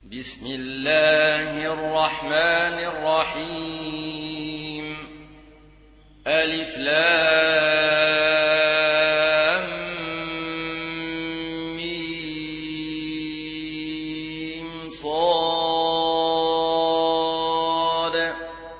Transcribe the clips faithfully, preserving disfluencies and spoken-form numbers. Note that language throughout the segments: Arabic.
بسم الله الرحمن الرحيم. ألف لام ميم صاد.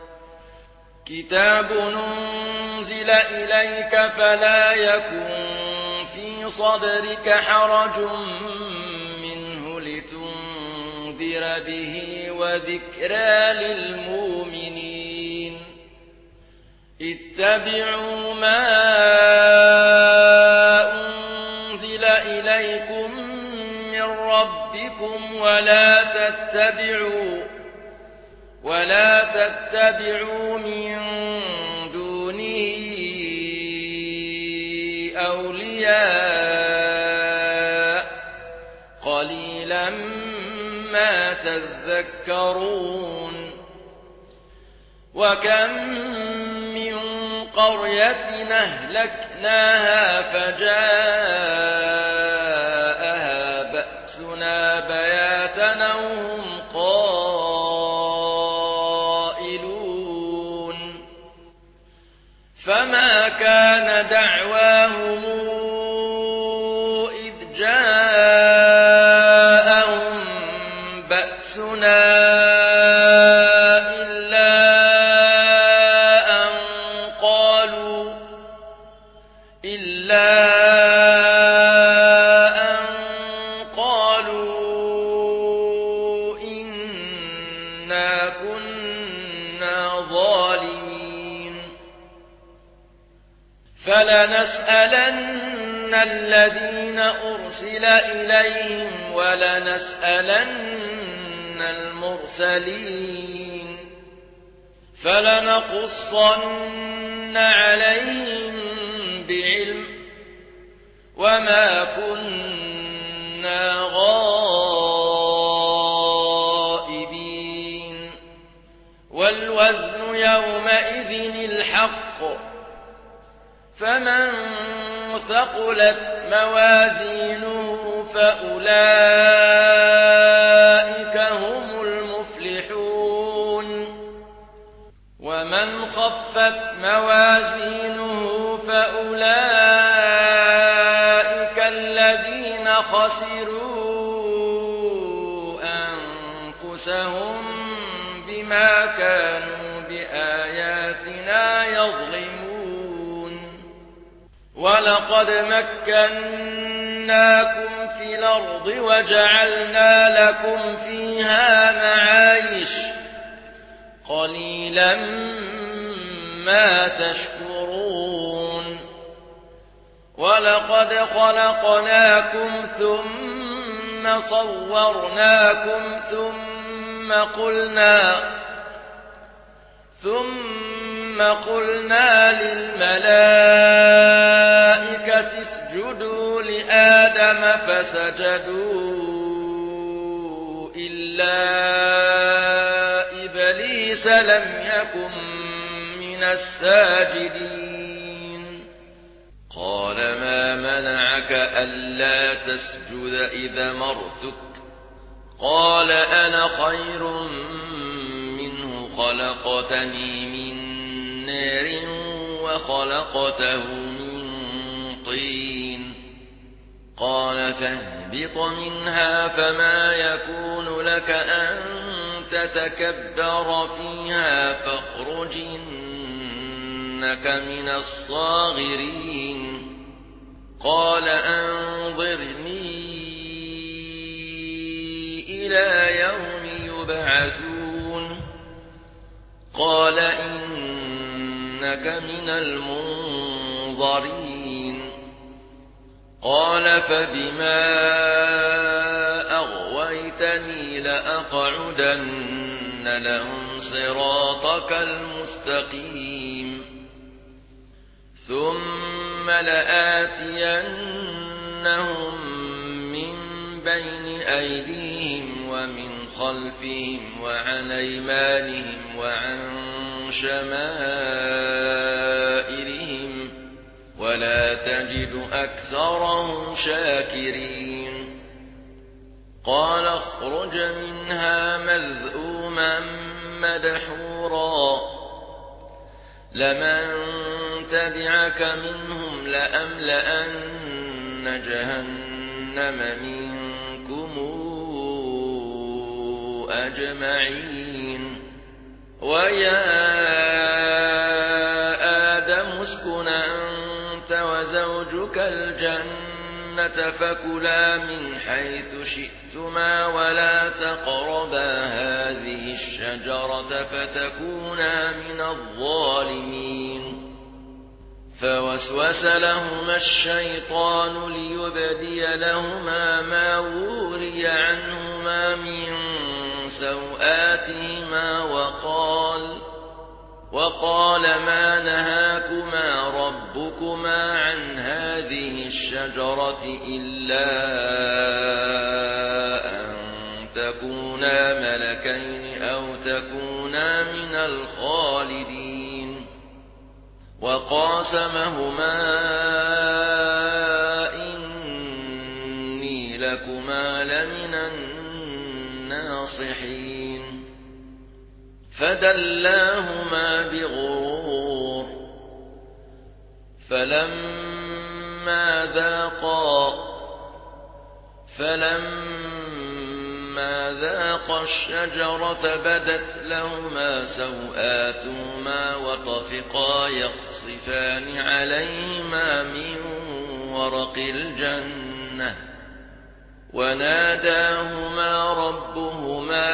كتاب أنزل إليك فلا يكن في صدرك حرج منه لتنذر به وذكرى للمؤمنين. اتبعوا ما أنزل إليكم من ربكم ولا تتبعوا ولا تتبعوا من دونه أولياء قليلا ما تذكرون. وكم من قرية أهلكناها فجاءها بأسنا بياتا وهم قائلون. فما كان دعواهم إذ جاءهم بأسنا فلنسألن الذين أرسل إليهم ولنسألن المرسلين. فلنقصن عليهم بعلم وما كنا غائبين. والوزن يومئذ الحق فمن ثقلت موازينه فأولئك هم المفلحون. ومن خفت موازينه فأولئك الذين خسروا أنفسهم بما كانوا بآياتنا يظلمون. ولقد مكناكم في الأرض وجعلنا لكم فيها معايش قليلا ما تشكرون. ولقد خلقناكم ثم صورناكم ثم قلنا ثم قلنا للملائكة اسجدوا لآدم فسجدوا إلا إبليس لم يكن من الساجدين. قال ما منعك ألا تسجد إذا مرتك؟ قال أنا خير خلقتني من نار وخلقته من طين. قال فاهبط منها فما يكون لك أن تتكبر فيها فاخرج إنك من الصاغرين. قال أنظرني إلى يوم يبعثون. قال إنك من المنظرين. قال فبما أغويتني لأقعدن لهم صراطك المستقيم ثم لآتينهم من بين أيديهم ومن خلفهم وعن أيمانهم وعن شمائلهم ولا تجد أكثرهم شاكرين. قال اخرج منها مذءوما مدحورا لمن تبعك منهم لأملأن جهنم منكم أجمعين ويا آدم اسكن أنت وزوجك الجنة فكلا من حيث شئتما ولا تقربا هذه الشجرة فتكونا من الظالمين فوسوس لهما الشيطان ليبدي لهما ما وري عنهما من سوآتهما وقال وقال ما نهاكما ربكما عن هذه الشجرة إلا أن تكونا ملكين أو تكونا من الخالدين وقاسمهما إني لكما لمن الناصحين فدلاهما بغرور فلما ذاقا فلما ذاقا الشجرة بدت لهما سوآتهما وطفقا يخصفان عليهما من ورق الجنة وناداهما ربهما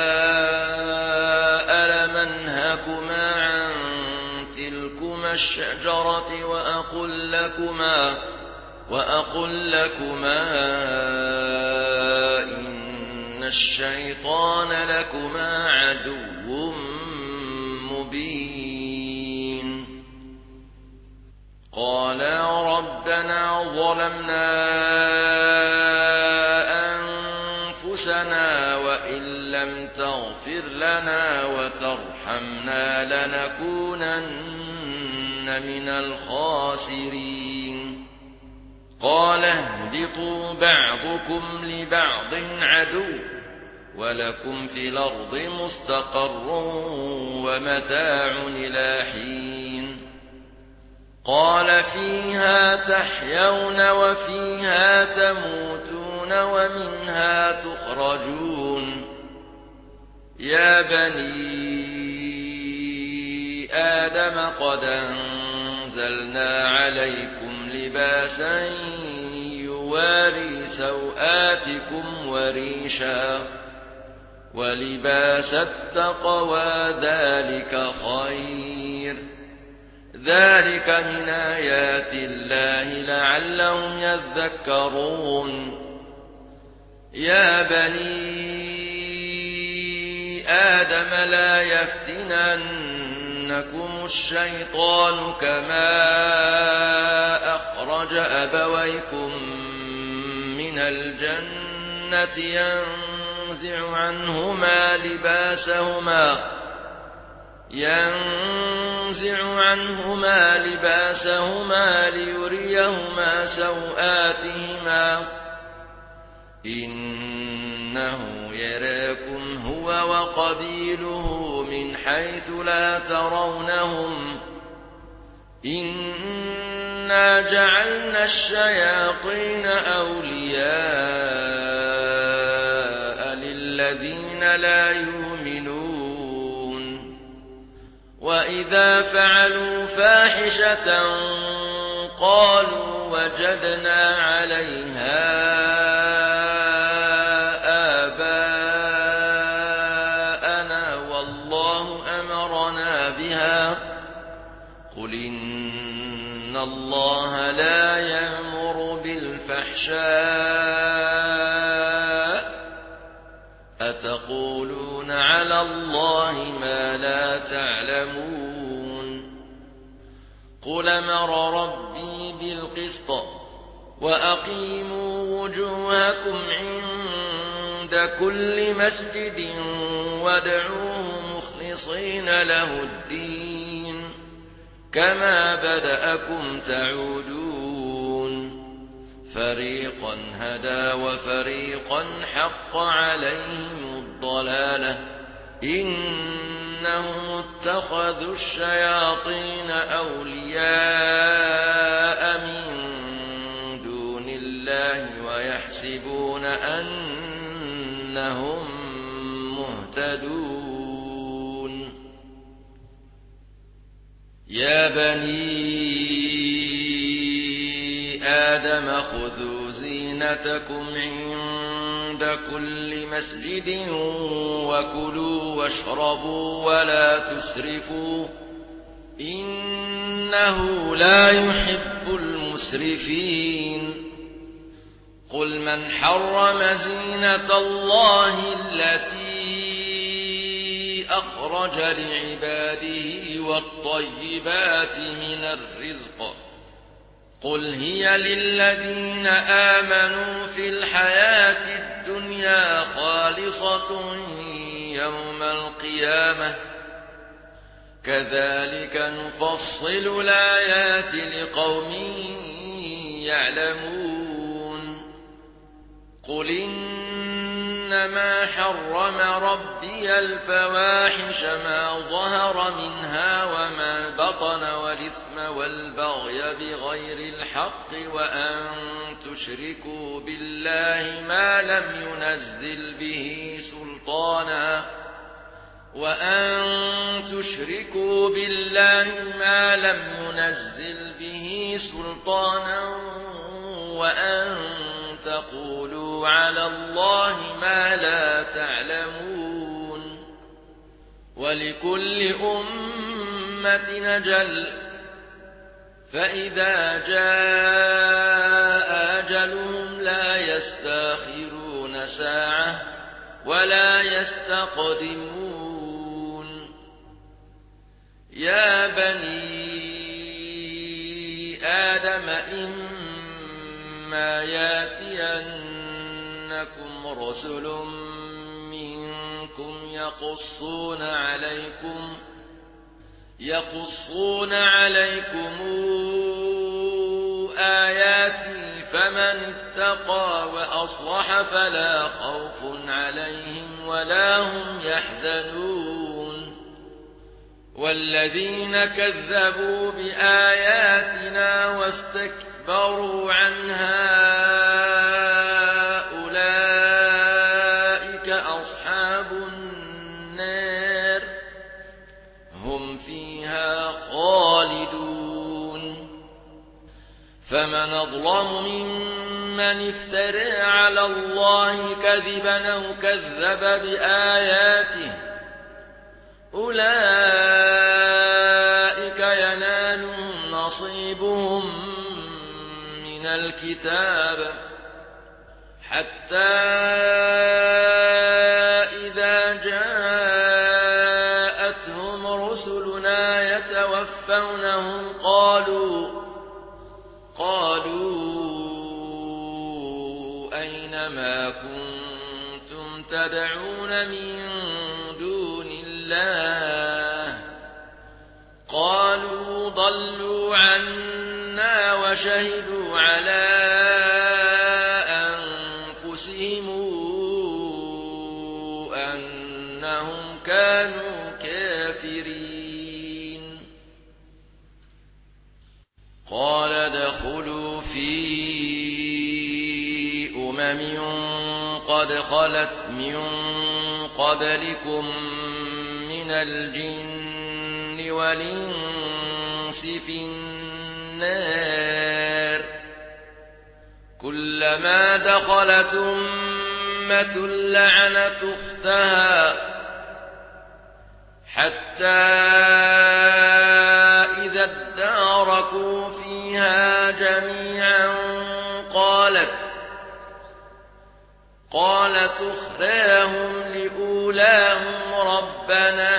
ألم أنهكما عن تلكما الشجرة وأقل لكما وأقل لكما إن الشيطان لكما عدو مبين قالا ربنا ظلمنا أنفسنا وإن لم تغفر لنا وترحمنا لنكونن من الخاسرين قال اهبطوا بعضكم لبعض عدو ولكم في الأرض مستقر ومتاع إلى حين قال فيها تحيون وفيها تموتون ومنها تخرجون يا بني آدم قد أنزلنا عليكم لباسا يواري سوآتكم وريشا ولباس التقوى ذلك خير ذلك من آيات الله لعلهم يذكرون يا بني آدم لا يفتننكم الشيطان كما أخرج أبويكم من الجنة ينزع عنهما لباسهما ينزع عنهما لباسهما ليريهما سوآتهما إنه يراكم هو وقبيله من حيث لا ترونهم إنا جعلنا الشياطين أولياء للذين لا يؤمنون وإذا فعلوا فاحشة قالوا وجدنا عليها آباءنا والله أمرنا بها قل إن الله لا يأمر بالفحشاء أتقولون على الله ما لا تعلمون قل أمر ربي بالقسط وأقيموا وجوهكم عند كل مسجد وادعوه مخلصين له الدين كما بدأكم تعودون فريقا هدى وفريقا حق عليهم الضلالة إنهم اتخذوا الشياطين أولياء من دون الله ويحسبون أنهم مهتدون يا بني آدم خذوا زينتكم عند كل مسجد وكلوا واشربوا ولا تسرفوا إنه لا يحب المسرفين قل من حرم زينة الله التي أخرج لعباده والطيبات من الرزق قل هي للذين آمنوا في الحياة الدنيا خالصة يوم القيامة كذلك نفصل الآيات لقوم يعلمون قل إنما حرم ربي الفواحش ما ظهر منها وما بطن والإثم والبغي بغير الحق وأن تشركوا بالله ما لم ينزل به سلطانا وأن تشركوا بالله ما لم ينزل به سلطانا وأن تقولوا على الله ما لا تعلمون ولكل أمة أجل فإذا جاء أجلهم لا يستأخرون ساعة ولا يستقدمون يا بني آدم إما يأتينكم رسل منكم يقصون عليكم يقصون عليكم آياتي فمن اتقى وأصلح فلا خوف عليهم ولا هم يحزنون والذين كذبوا بآياتنا واستكبروا عنها أولئك أصحاب النار هم فيها خالدون فمن أظلم ممن افترى على الله كذبا أو كذب بآياته أولئك ينالهم نصيبهم من الكتاب حتى إذا جاءتهم رسلنا يتوفونهم قالوا قالوا أين ما كنتم تدعون من دون الله قالوا ضلوا عنا وشهدوا على أنفسهم أنهم كانوا كافرين قال ادخلوا في أمم قد خلت من قبلكم من الجن والإنس في النار كلما دخلت أمة لعنت أختها حتى إذا اداركوا فيها جميعا قالت قالت أخراهم لأولاهم ربنا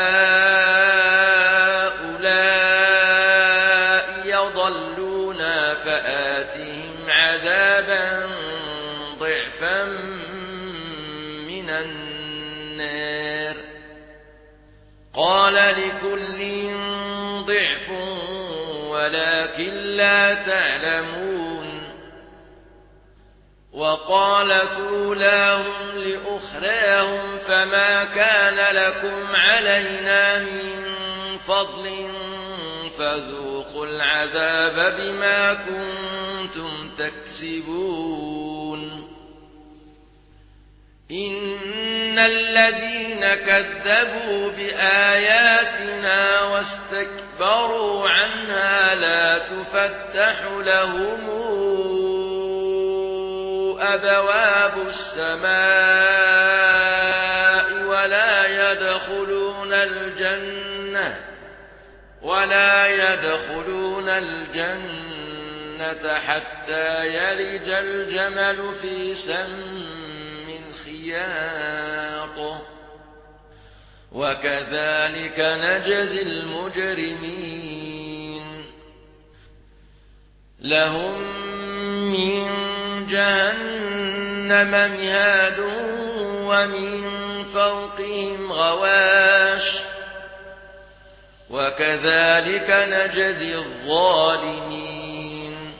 هؤلاء يضلونا فآتهم عذابا ضعفا من النار قال لكل ضعف ولكن لا تعلمون وقالت أولاهم لأخراهم فما كان لكم علينا من فضل فذوقوا العذاب بما كنتم تكسبون إن الذين كذبوا بآياتنا واستكبروا عنها لا تفتح لهم أبواب السماء ولا يدخلون الجنة ولا يدخلون الجنة حتى يلج الجمل في سم الخياط وكذلك نجزي المجرمين لهم من جهنم مهاد ومن فوقهم غواش وكذلك نجزي الظالمين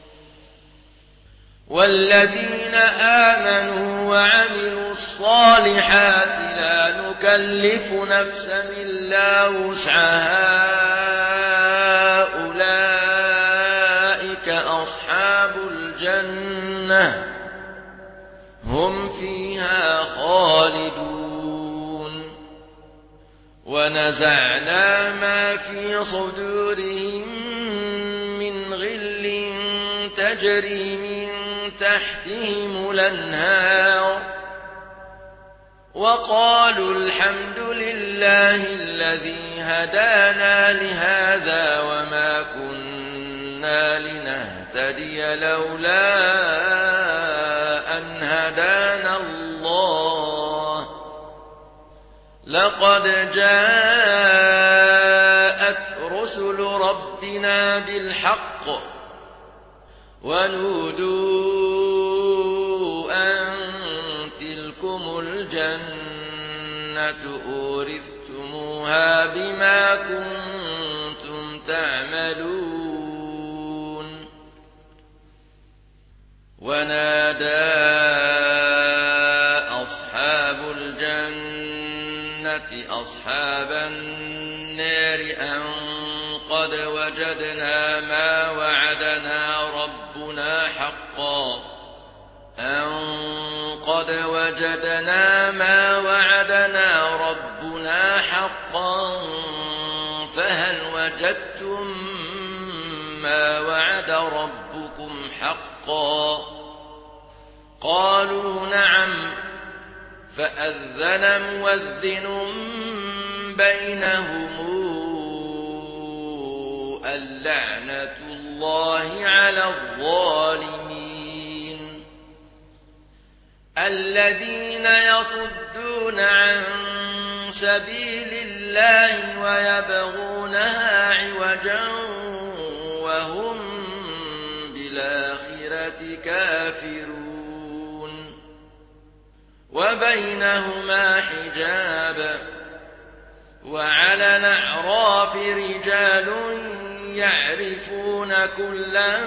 والذين آمنوا وعملوا الصالحات لا نكلف نفسا إلا وسعها أولئك أصحاب الجنة هم فيها خالدون ونزعنا ما في صدورهم من غل تجري من تحتهم الأنهار وقالوا الحمد لله الذي هدانا لهذا وما كنا لنهتدي لولا أن هدانا الله لقد جاءت رسل ربنا بالحق ونودوا أن تلكم الجنة أورثتموها بما كنتم تعملون ونادى أصحاب الجنة أصحاب النار أن قد وجدنا ما وعدنا ربنا حقا أن قد وجدنا ما وعدنا ربنا حقا فهل وجدتم ما وعد ربكم حقا قالوا نعم فأذن مؤذن بينهم اللعنة الله على الظالمين الذين يصدون عن سبيل الله ويبغونها عوجا وهم بالآخرة كافرون وبينهما حجاب وعلى الأعراف رجال يعرفون كلا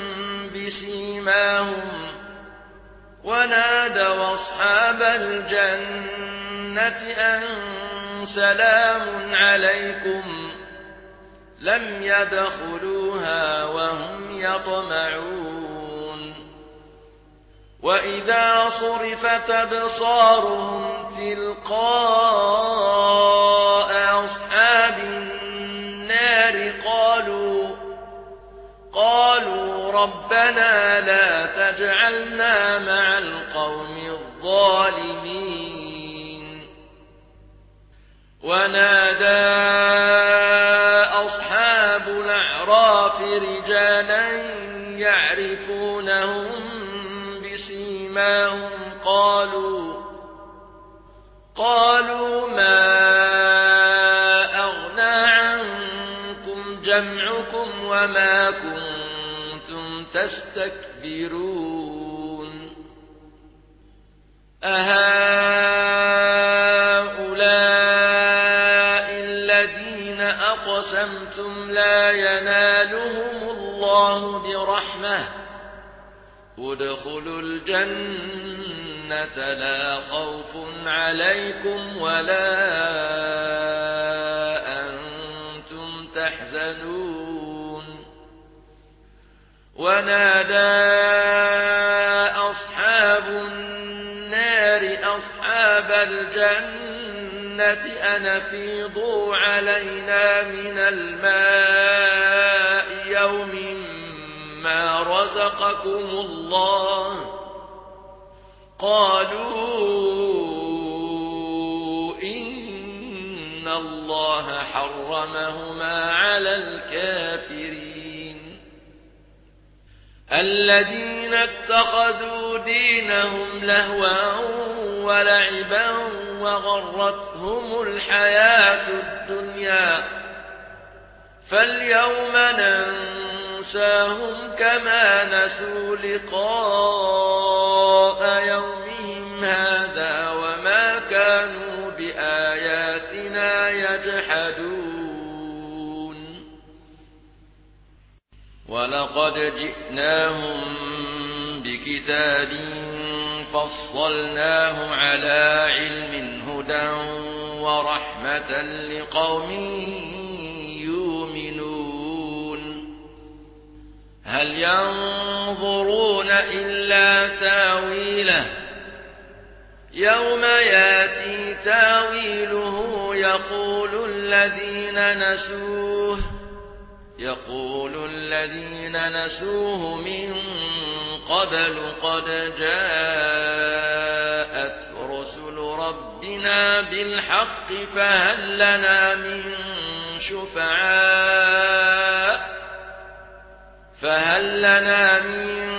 بسيماهم ونادوا أصحاب الجنة أن سلام عليكم لم يدخلوها وهم يطمعون وإذا صرفت أبصارهم تلقاء أصحاب النار قالوا قالوا ربنا لا تجعلنا مع القوم الظالمين ونادى أصحاب الأعراف رجالا يعرفونهم بسيماهم قالوا قالوا ما أغنى عنكم جمعكم وما كنتم تستكبرون أهؤلاء الذين أقسمتم لا ينالهم الله برحمة ادخلوا الجنة لا خوف عليكم ولا أنتم تحزنون ونادى أصحاب النار أصحاب الجنة أن أفيضوا علينا من الماء يوم ما رزقكم الله قالوا إن الله حرمهما على الكافرين الذين اتخذوا دينهم لهوا ولعبا وغرتهم الحياة الدنيا فاليوم ننساهم كما نسوا لقاء يومهم هذا وما كانوا بآياتنا يجحدون ولقد جئناهم بكتاب فصلناه على علم هدى ورحمة لقوم يؤمنون هل ينظرون إلا تاويله يوم ياتي تاويله يقول الذين نسوه يقول الذين نسوه من قبل قد جاءت رسل ربنا بالحق فهل لنا من شفعاء فهل لنا من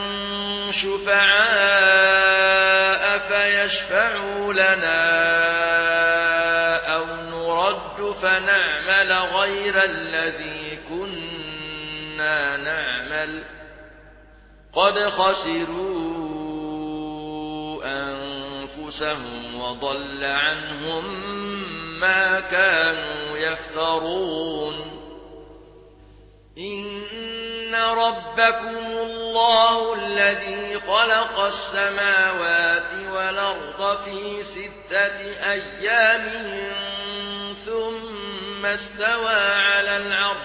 شفعاء فيشفعوا لنا أو نرد فنعمل غير الذي كنا نعمل قد خسروا أنفسهم وضل عنهم ما كانوا يفترون إن ربكم الله الذي خلق السماوات والأرض في ستة أيام ثم استوى على العرش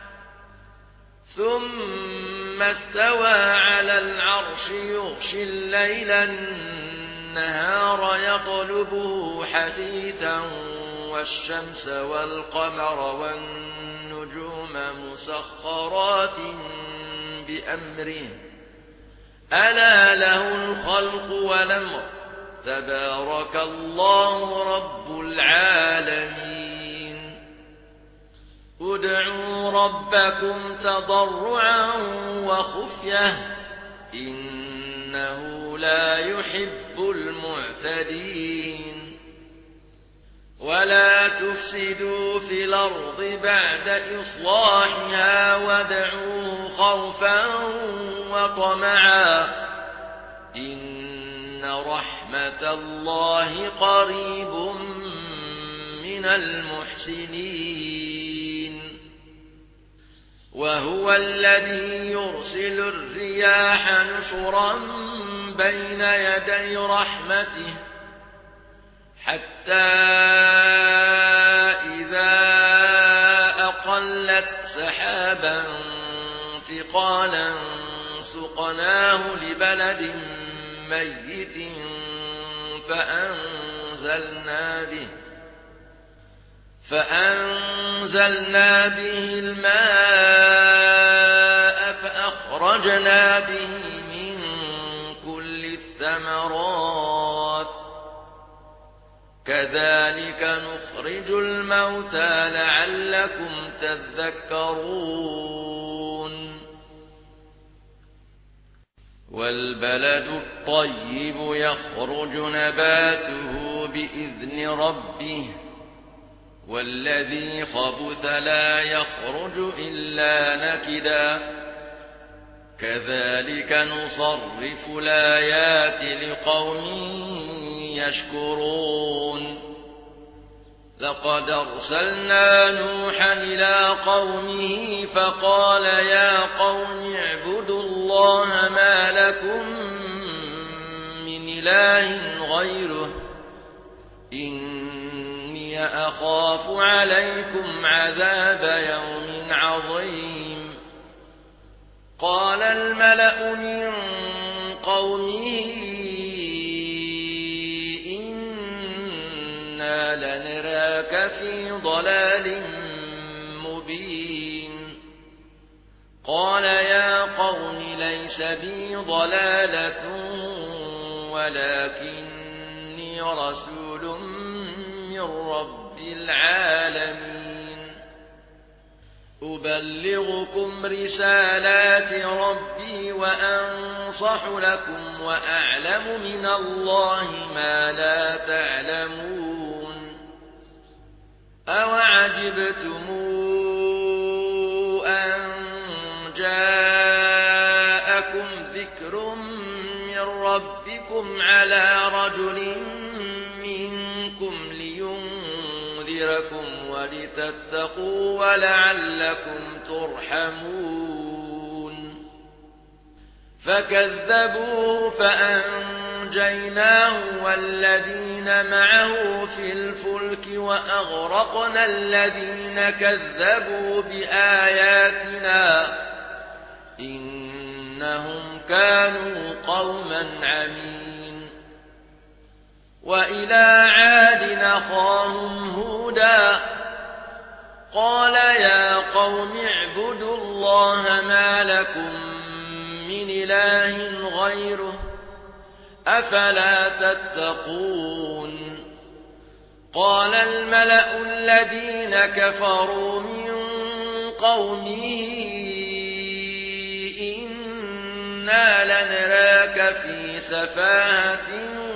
ثم استوى على العرش يغشي الليل النهار يطلبه حثيثا والشمس والقمر والنجوم مسخرات بأمره ألا له الخلق والأمر تبارك الله رب العالمين ادعوا ربكم تضرعا وخفية إنه لا يحب المعتدين ولا تفسدوا في الأرض بعد إصلاحها وادعوه خوفا وطمعا إن رحمة الله قريب من المحسنين وهو الذي يرسل الرياح نشرا بين يدي رحمته حتى إذا أقلت سحابا ثقالا سقناه لبلد ميت فأنزلنا به فأنزلنا به الماء فأخرجنا به من كل الثمرات كذلك نخرج الموتى لعلكم تذكرون والبلد الطيب يخرج نباته بإذن ربه والذي خبث لا يخرج إلا نكدا كذلك نصرف الآيات لقوم يشكرون لقد أرسلنا نوحا إلى قومه فقال يا قوم اعبدوا الله الله ما لكم من إله غيره إني أخاف عليكم عذاب يوم عظيم قال الملأ من قومه إنا لنراك في ضلال مبين قال يا قوم ليس بي ضلالة ولكني رسول من رب العالمين أبلغكم رسالات ربي وأنصح لكم وأعلم من الله ما لا تعلمون أوعجبتم أن جاءكم ذكر من ربكم على رجل منكم لينذركم ولتتقوا ولعلكم ترحمون فكذبوه فأنجيناه والذين معه في الفلك وأغرقنا الذين كذبوا بآياتنا إنهم كانوا قوما عمين وإلى عاد أخاهم هودا قال يا قوم اعبدوا الله ما لكم من إله غيره أفلا تتقون قال الملأ الذين كفروا من قومه إنا لنراك في سفاهة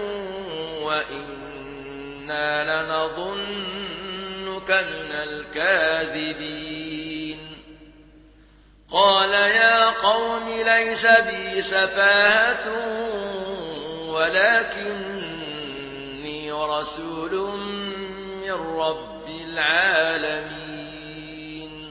وإنا لنظنك من الكاذبين قال يا قوم ليس بي سفاهة ولكني رسول من رب العالمين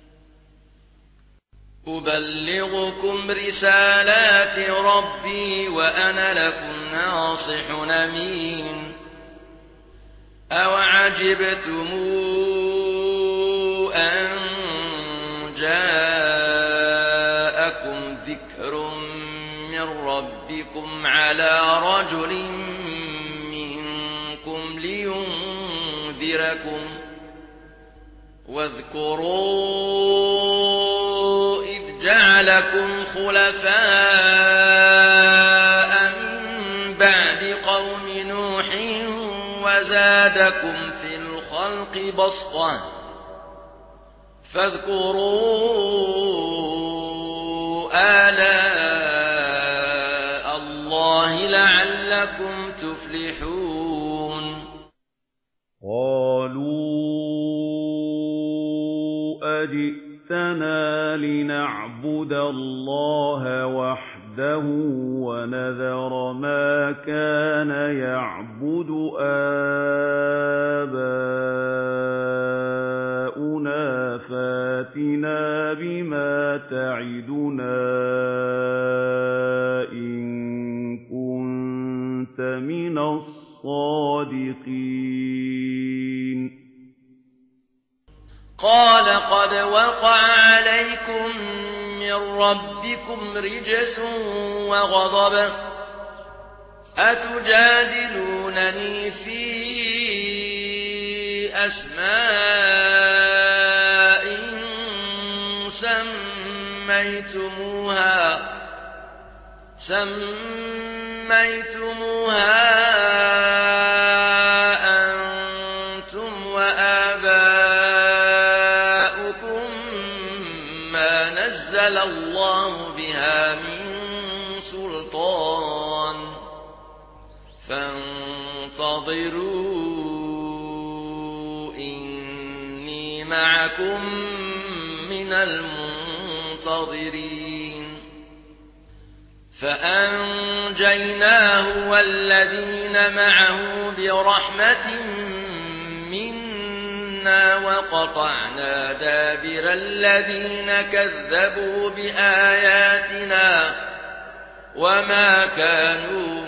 أبلغكم رسالات ربي وأنا لكم ناصح أمين أوعجبتم أن جاءكم ذكر من ربكم على رجل منكم لينذركم واذكروا إذ جعلكم خلفاء من بعد قوم نوح وزادكم في الخلق بسطة فاذكروا آلاء الله لعلكم تفلحون قالوا أجئتنا لنعبد الله وحده ونذر ما كان يعبد آباؤنا فاتنا بما تعدنا إن كنت من الصادقين قال قد وقع عليكم من ربكم رجس وغضب أتجادلونني في أسماء سميتموها سميتموها أنتم وآباؤكم ما نزل الله بها من سلطان فانتظروا إني معكم من المنتظرين فأنجيناه والذين معه برحمة منا إنا وقطعنا دابر الذين كذبوا بآياتنا وما كانوا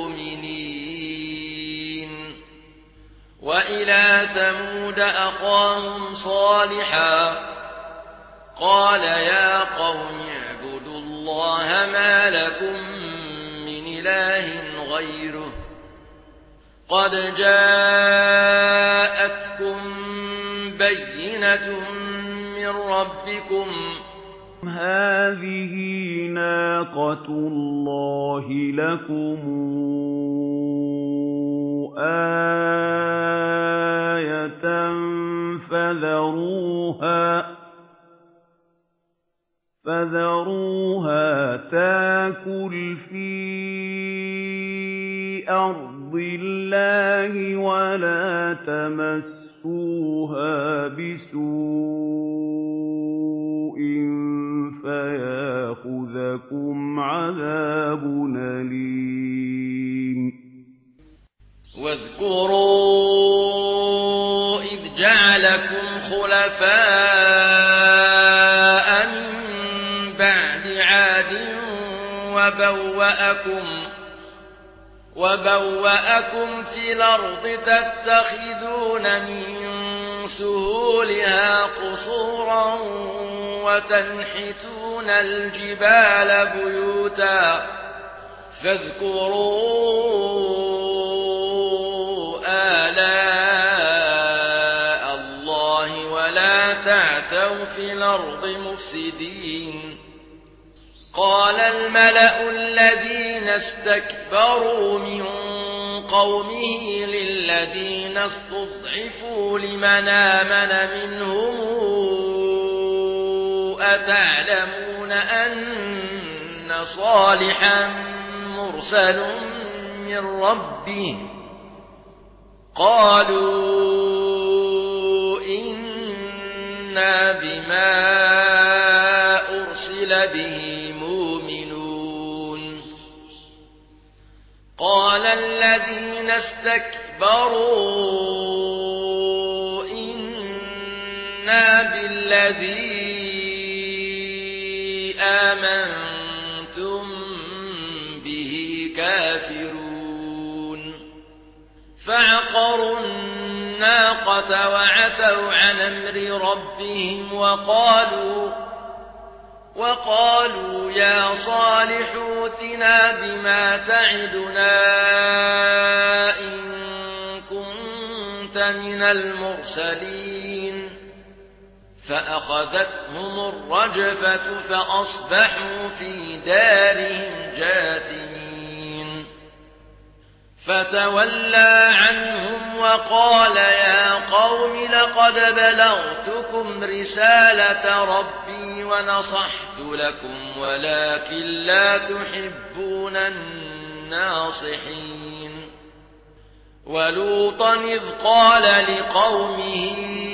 مؤمنين وإلى ثمود أخاهم صالحا قال يا قوم اعبدوا الله ما لكم من إله غيره قد جاءتكم بينة من ربكم هذه ناقة الله لكم آية فذروها فذروها تاكل في أرض الله ولا تمسوها بسوء فياخذكم عذاب أليم واذكروا إذ جعلكم خلفاء من بعد عاد وبوأكم وبوأكم في الأرض تتخذون من سهولها قصورا وتنحتون الجبال بيوتا فاذكروا آلاء الله ولا تعثوا في الأرض مفسدين قال الملأ الذين استكبروا من قومه للذين استضعفوا لمن آمن منهم أتعلمون أن صالحا مرسل من ربه قالوا إنا بما أرسل به قال الذين استكبروا إنا بالذي آمنتم به كافرون فعقروا الناقة وعتوا عن أمر ربهم وقالوا وقالوا يا صالح ائتنا بما تعدنا إن كنت من المرسلين فأخذتهم الرجفة فأصبحوا في دارهم جاثمين فتولى عنهم وقال يا قوم لقد بلغتكم رسالة ربي ونصحت لكم ولكن لا تحبون الناصحين ولوطا إذ قال لقومه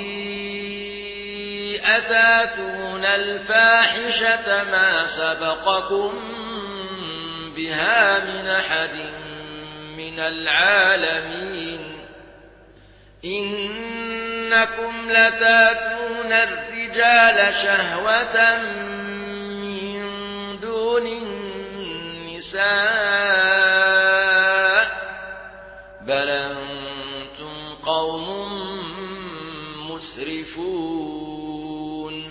أتاتون الفاحشة ما سبقكم بها من أحد من العالمين إنكم لتاتون الرجال شهوة من دون النساء بل أنتم قوم مسرفون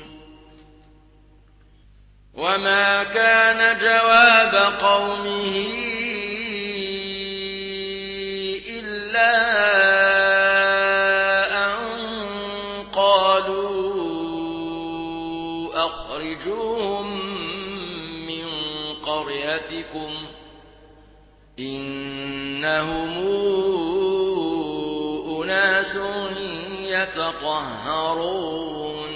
وما كان جواب قومه إنهم أناس يتطهرون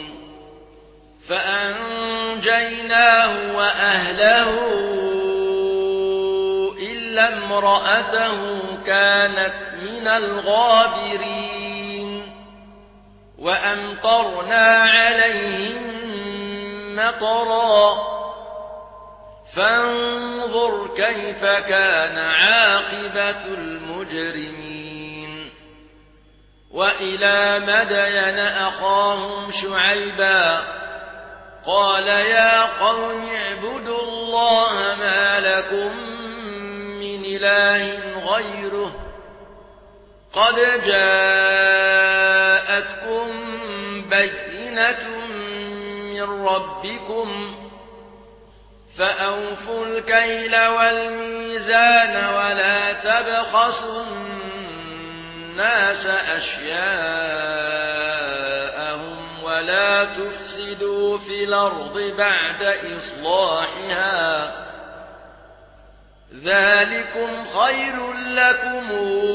فأنجيناه وأهله إلا امرأته كانت من الغابرين وأمطرنا عليهم مطرا فانظر كيف كان عاقبة المجرمين وإلى مدين أخاهم شعيبا قال يا قوم اعبدوا الله ما لكم من إله غيره قد جاءتكم بينة من ربكم فأوفوا الكيل والميزان ولا تبخسوا الناس أشياءهم ولا تفسدوا في الأرض بعد إصلاحها ذلكم خير لكم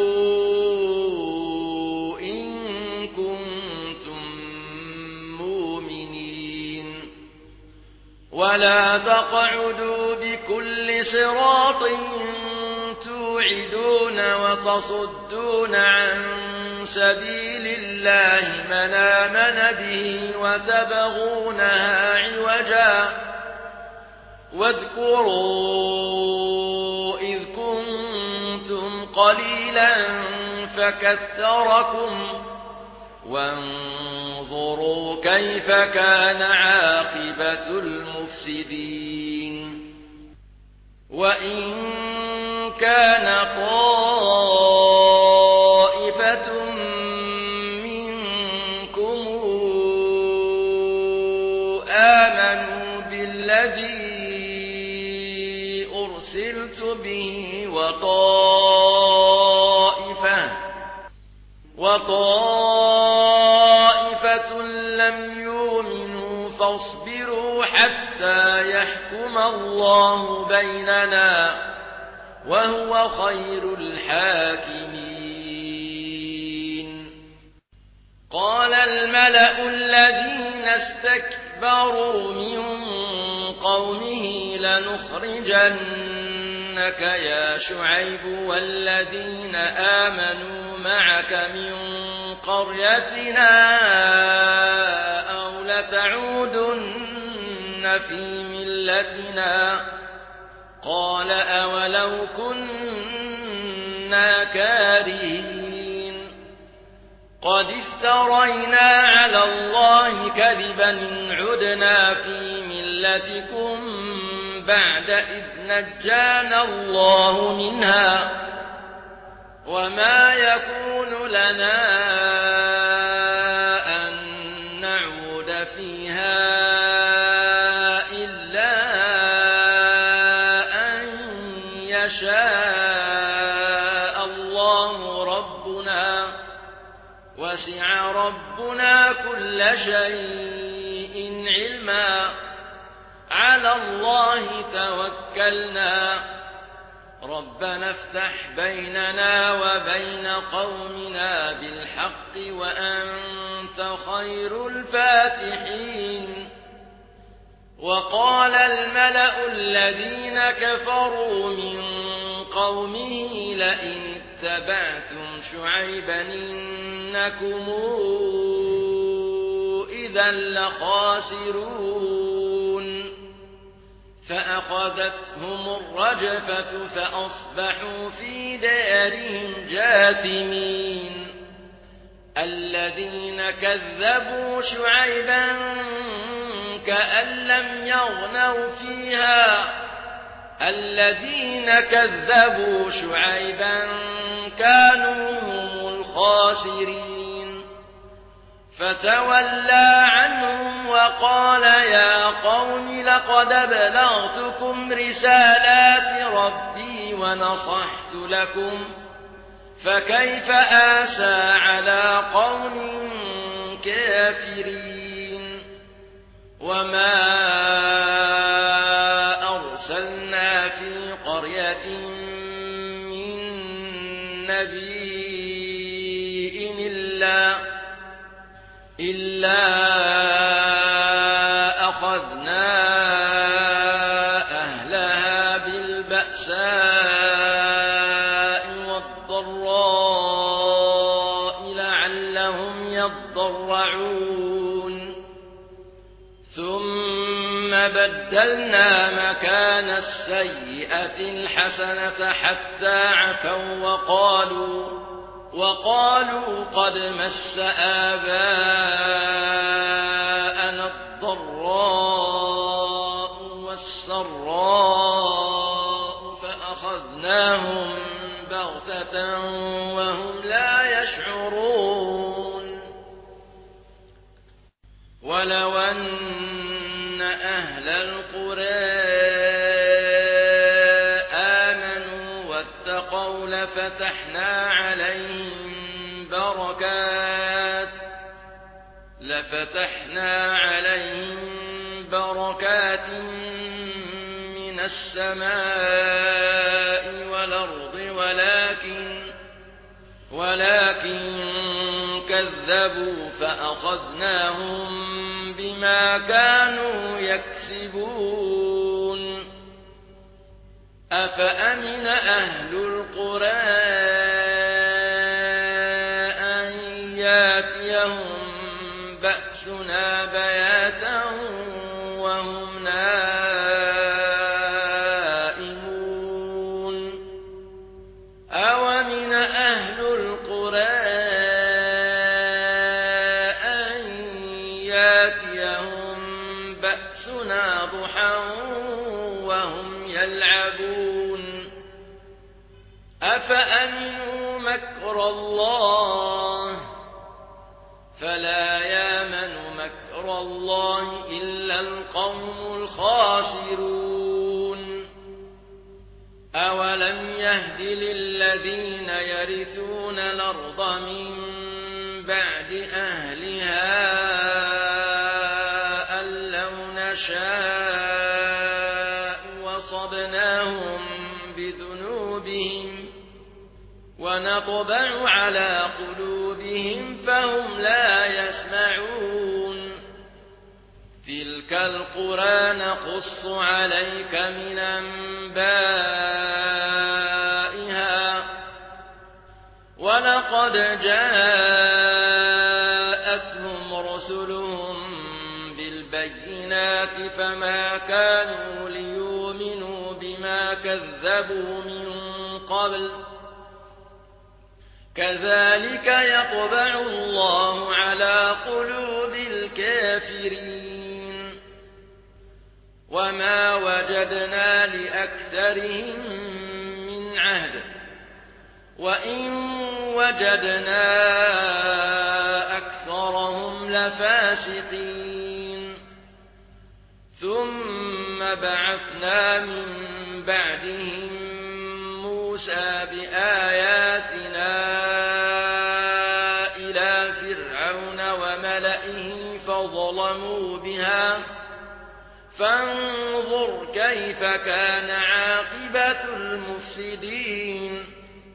إن كنتم مؤمنين ولا تقعدوا بكل صراط توعدون وتصدون عن سبيل الله من آمن به وتبغونها عوجا واذكروا إذ كنتم قليلا فكثركم وانظروا كيف كان عاقبة المفسدين وإن كان طائفة منكم آمنوا بالذي أرسلت به وطائفة وطائفة لم يؤمنوا فاصبروا حتى يحكم الله بيننا وهو خير الحاكمين قال الملأ الذين استكبروا من قومه لنخرجنك يا شعيب والذين آمنوا معك من قريتنا أو لتعودن في ملتنا قال أولو كنا كارهين قد افترينا على الله كذبا إن عدنا في ملتكم بعد إذ نجانا الله منها وما يكون لنا أن نعود فيها إلا أن يشاء الله ربنا وسع ربنا كل شيء علما على الله توكلنا ربنا افتح بيننا وبين قومنا بالحق وأنت خير الفاتحين وقال الملأ الذين كفروا من قومه لئن اتبعتم شعيبا إنكم إذا لخاسرون فأخذتهم الرجفة فأصبحوا في دارهم جاثمين الذين كذبوا شعيبا كأن لم يغنوا فيها الذين كذبوا شعيبا كانوا هم الخاسرين فتولى عنهم وقال يا قوم لقد بلغتكم رسالات ربي ونصحت لكم فكيف آسى على قوم كافرين وما أرسلنا في قرية من نبي إلا إلا أخذنا أهلها بالبأساء والضراء لعلهم يضرعون ثم بدلنا مكان السيئة الحسنة حتى عفوا وقالوا وقالوا قد مس آباءنا الضراء والسراء فأخذناهم بغتة وهم لا يشعرون ولو أن أهل القرى آمنوا واتقوا لفتحنا عليهم بركات لفتحنا عليهم بركات من السماء والأرض ولكن ولكن كذبوا فأخذناهم بما كانوا يكسبون أفأمن أهل القرى أن ياتيهم بأسنا بياتا وهم نائمون أومن أهل القرى أن ياتيهم بأسنا ضحى وهم يلعبون أفأمنوا مكر الله فلا يامن مكر الله إلا القوم الخاسرون أولم يهد للذين يرثون الأرض من بعد أهلها أن لو نشاء وصبناهم بذنوبهم ونطبع على قلوبهم فهم لا يسمعون تلك القرى نقص عليك من أنبائها ولقد جاءتهم رسلهم بالبينات فما كانوا ليؤمنوا بما كذبوا من قبل كذلك يطبع الله على قلوب الكافرين وما وجدنا لأكثرهم من عهد وإن وجدنا أكثرهم لفاسقين ثم بعثنا من بعدهم موسى بآياتنا إلى فرعون وملئه فظلموا بها فانظر كيف كان عاقبة المفسدين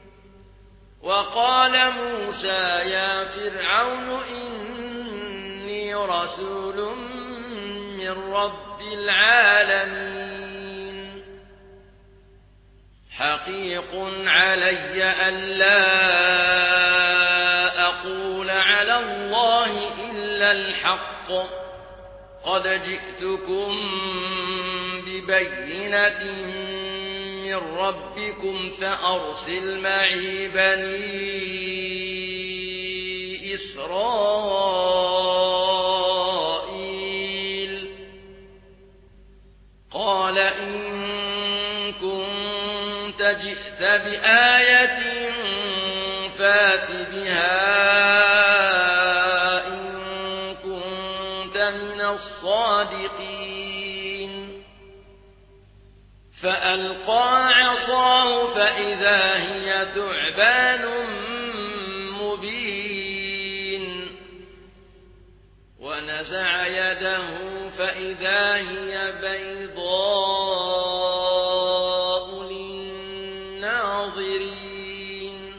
وقال موسى يا فرعون إني رسول من رب العالمين حقيق علي ألا أقول على الله إلا الحق قد جئتكم ببينة من ربكم فأرسل معي بني إسرائيل قال إن كنت جئت بآية فات بها إن كنت من الصادقين فألقى عصاه فإذا هي ثعبان مبين ونزع يده فإذا هي بيضاء للناظرين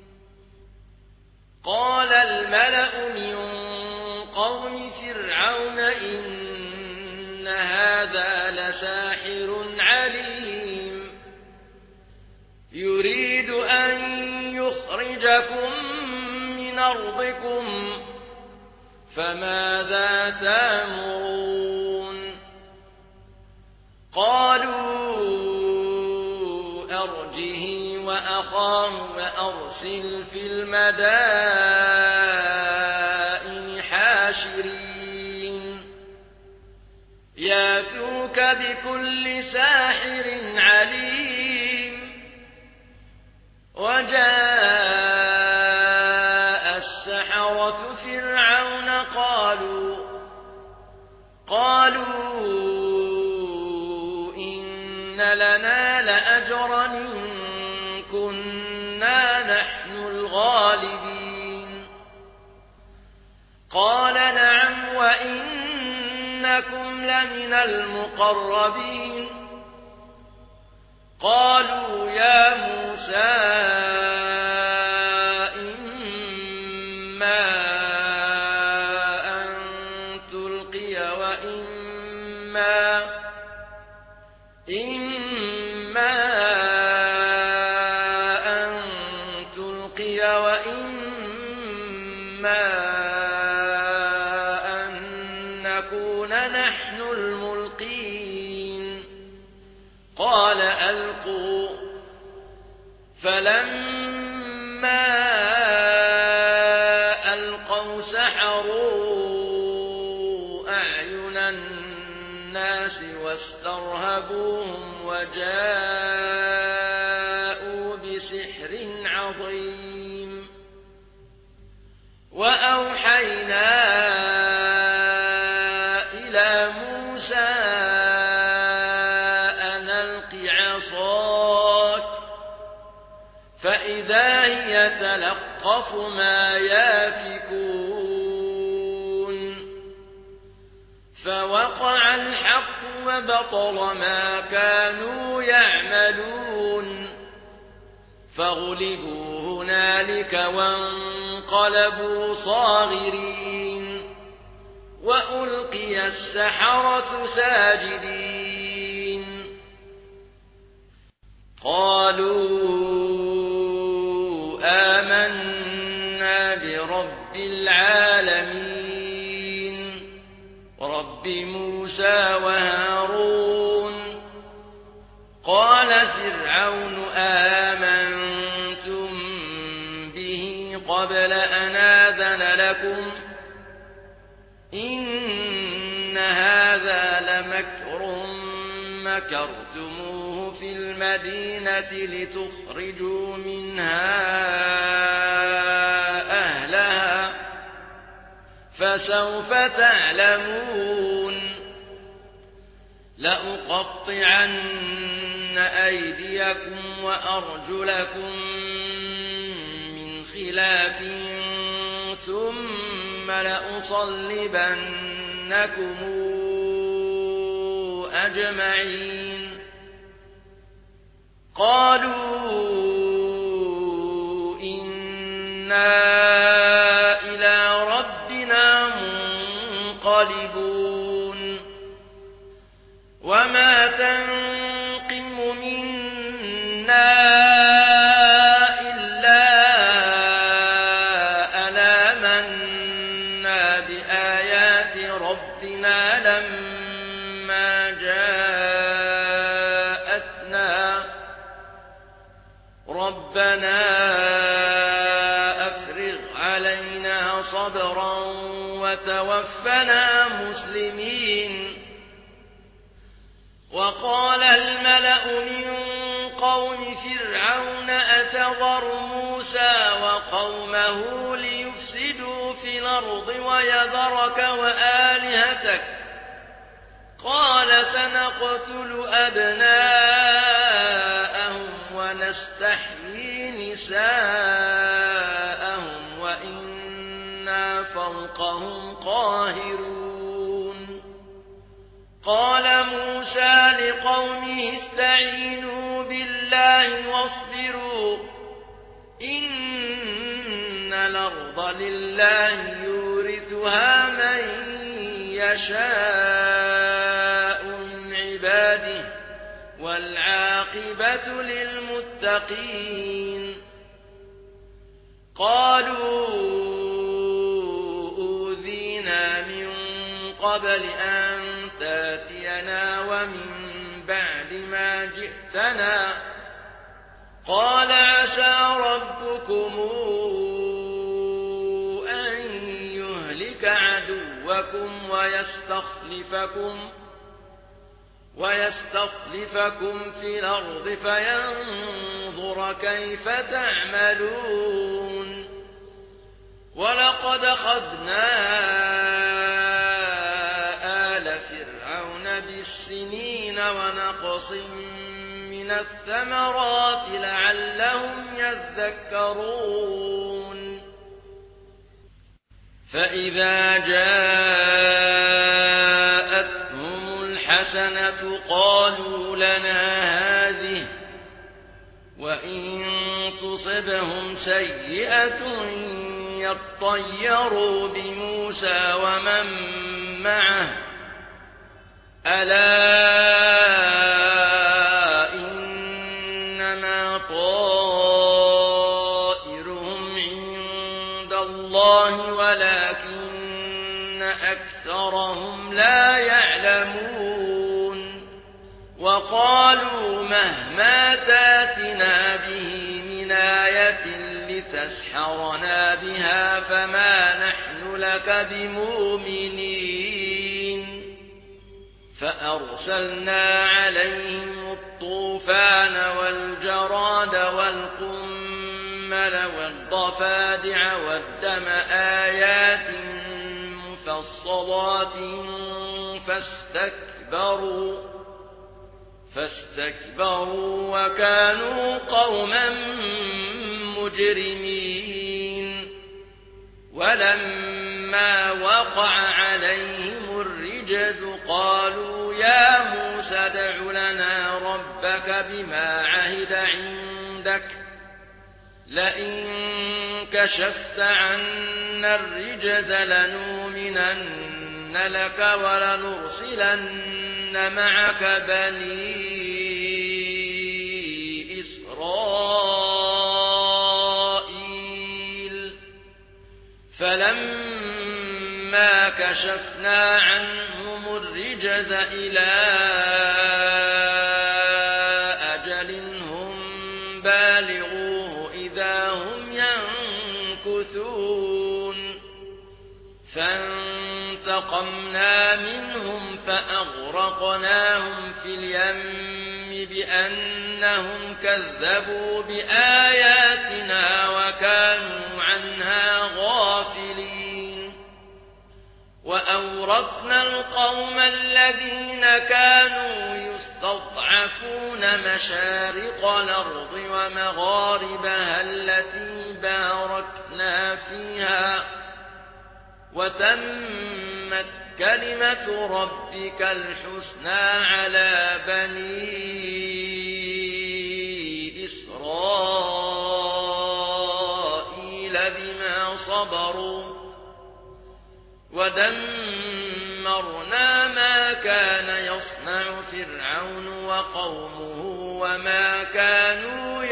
قال الملأ من قوم فرعون إن هذا لساحر عليم يريد أن يخرجكم من أرضكم فماذا تأمرون قالوا أرجه وأخاه وأرسل في المدينة المدائن حاشرين ياتوك بكل ساحر عليم وجاء السحرة فرعون قالوا قالوا إن لنا لأجرا إن كنا نحن الغالبين قال نعم وإنكم لمن المقربين قالوا يا موسى إما أن تلقي وإما إما أن تلقي وإما أن نكون نحن الملقين قال ألقوا فلما ألقوا سحروا أعين الناس واسترهبوهم وجاءوا بسحر عظيم وأوحينا إلى موسى أن ألق عصاك فإذا هي تلقف ما يافكون فوقع الحق وبطل ما كانوا يعملون فغلبوا هنالك وانقلبوا صاغرين وألقي السحرة ساجدين قالوا آمنا برب العالمين رب موسى وهارون قال فرعون آمنتم به قبل أن آذن لكم إن هذا لمكر مكرتموه في المدينة لتخرجوا منها أهلها فسوف تعلمون لأقطعن أيديكم وأرجلكم من خلاف ثم لأصلبنكم أجمعين قالوا إنا إلى ربنا منقلبون وما تنقم منا إلا أن آمنا بآيات ربنا لما جاءتنا ربنا أفرغ علينا صبرا وتوفنا مسلمين وقال الملأ من قوم فرعون أتذر موسى وقومه ليفسدوا في الأرض ويذرك وآلهتك قال سنقتل أبناءهم ونستحيي نساءهم وإنا فوقهم قاهرون قال موسى لقومه استعينوا بالله واصبروا إن الأرض لله يورثها من يشاء من عباده والعاقبة للمتقين قالوا أوذينا من قبل أن تاتينا ومن بعد ما جئتنا قال عسى ربكم يهلك عدوكم ويستخلفكم ويستخلفكم في الأرض فينظر كيف تعملون ولقد أخذنا آل فرعون بالسنين ونقص من الثمرات لعلهم يذكرون فإذا جاءتهم الحسنة قالوا لنا هذه وإن تصبهم سيئة يطيروا بموسى ومن معه ألا إنما طائرهم عند الله ولكن أكثرهم لا يعلمون وقالوا مهما تاتنا به من آية لتسحرنا بها فما نحن لك بمؤمنين فأرسلنا عليهم الطوفان والجراد والقمل والضفادع والدم آيات مفصلات فاستكبروا فاستكبروا وكانوا قوما مجرمين ولما وقع عليهم الرجز قالوا يا موسى ادع لنا ربك بما عهد عندك لئن كشفت عنا الرجز لنؤمنن لك ولنرسلن معك بني إسرائيل فلما كشفنا عنهم الرجز إلى أجل هم بالغوه إذا هم ينكثون فانتقمنا منهم فأغرقناهم في اليم بأنهم كذبوا بآياتنا وكانوا عنها غافلين وأورثنا القوم الذين كانوا يستضعفون مشارق الأرض ومغاربها التي باركنا فيها وتمت كلمة ربك الحسنى على بني إسرائيل بما صبروا ودمرنا ما كان يصنع فرعون وقومه وما كانوا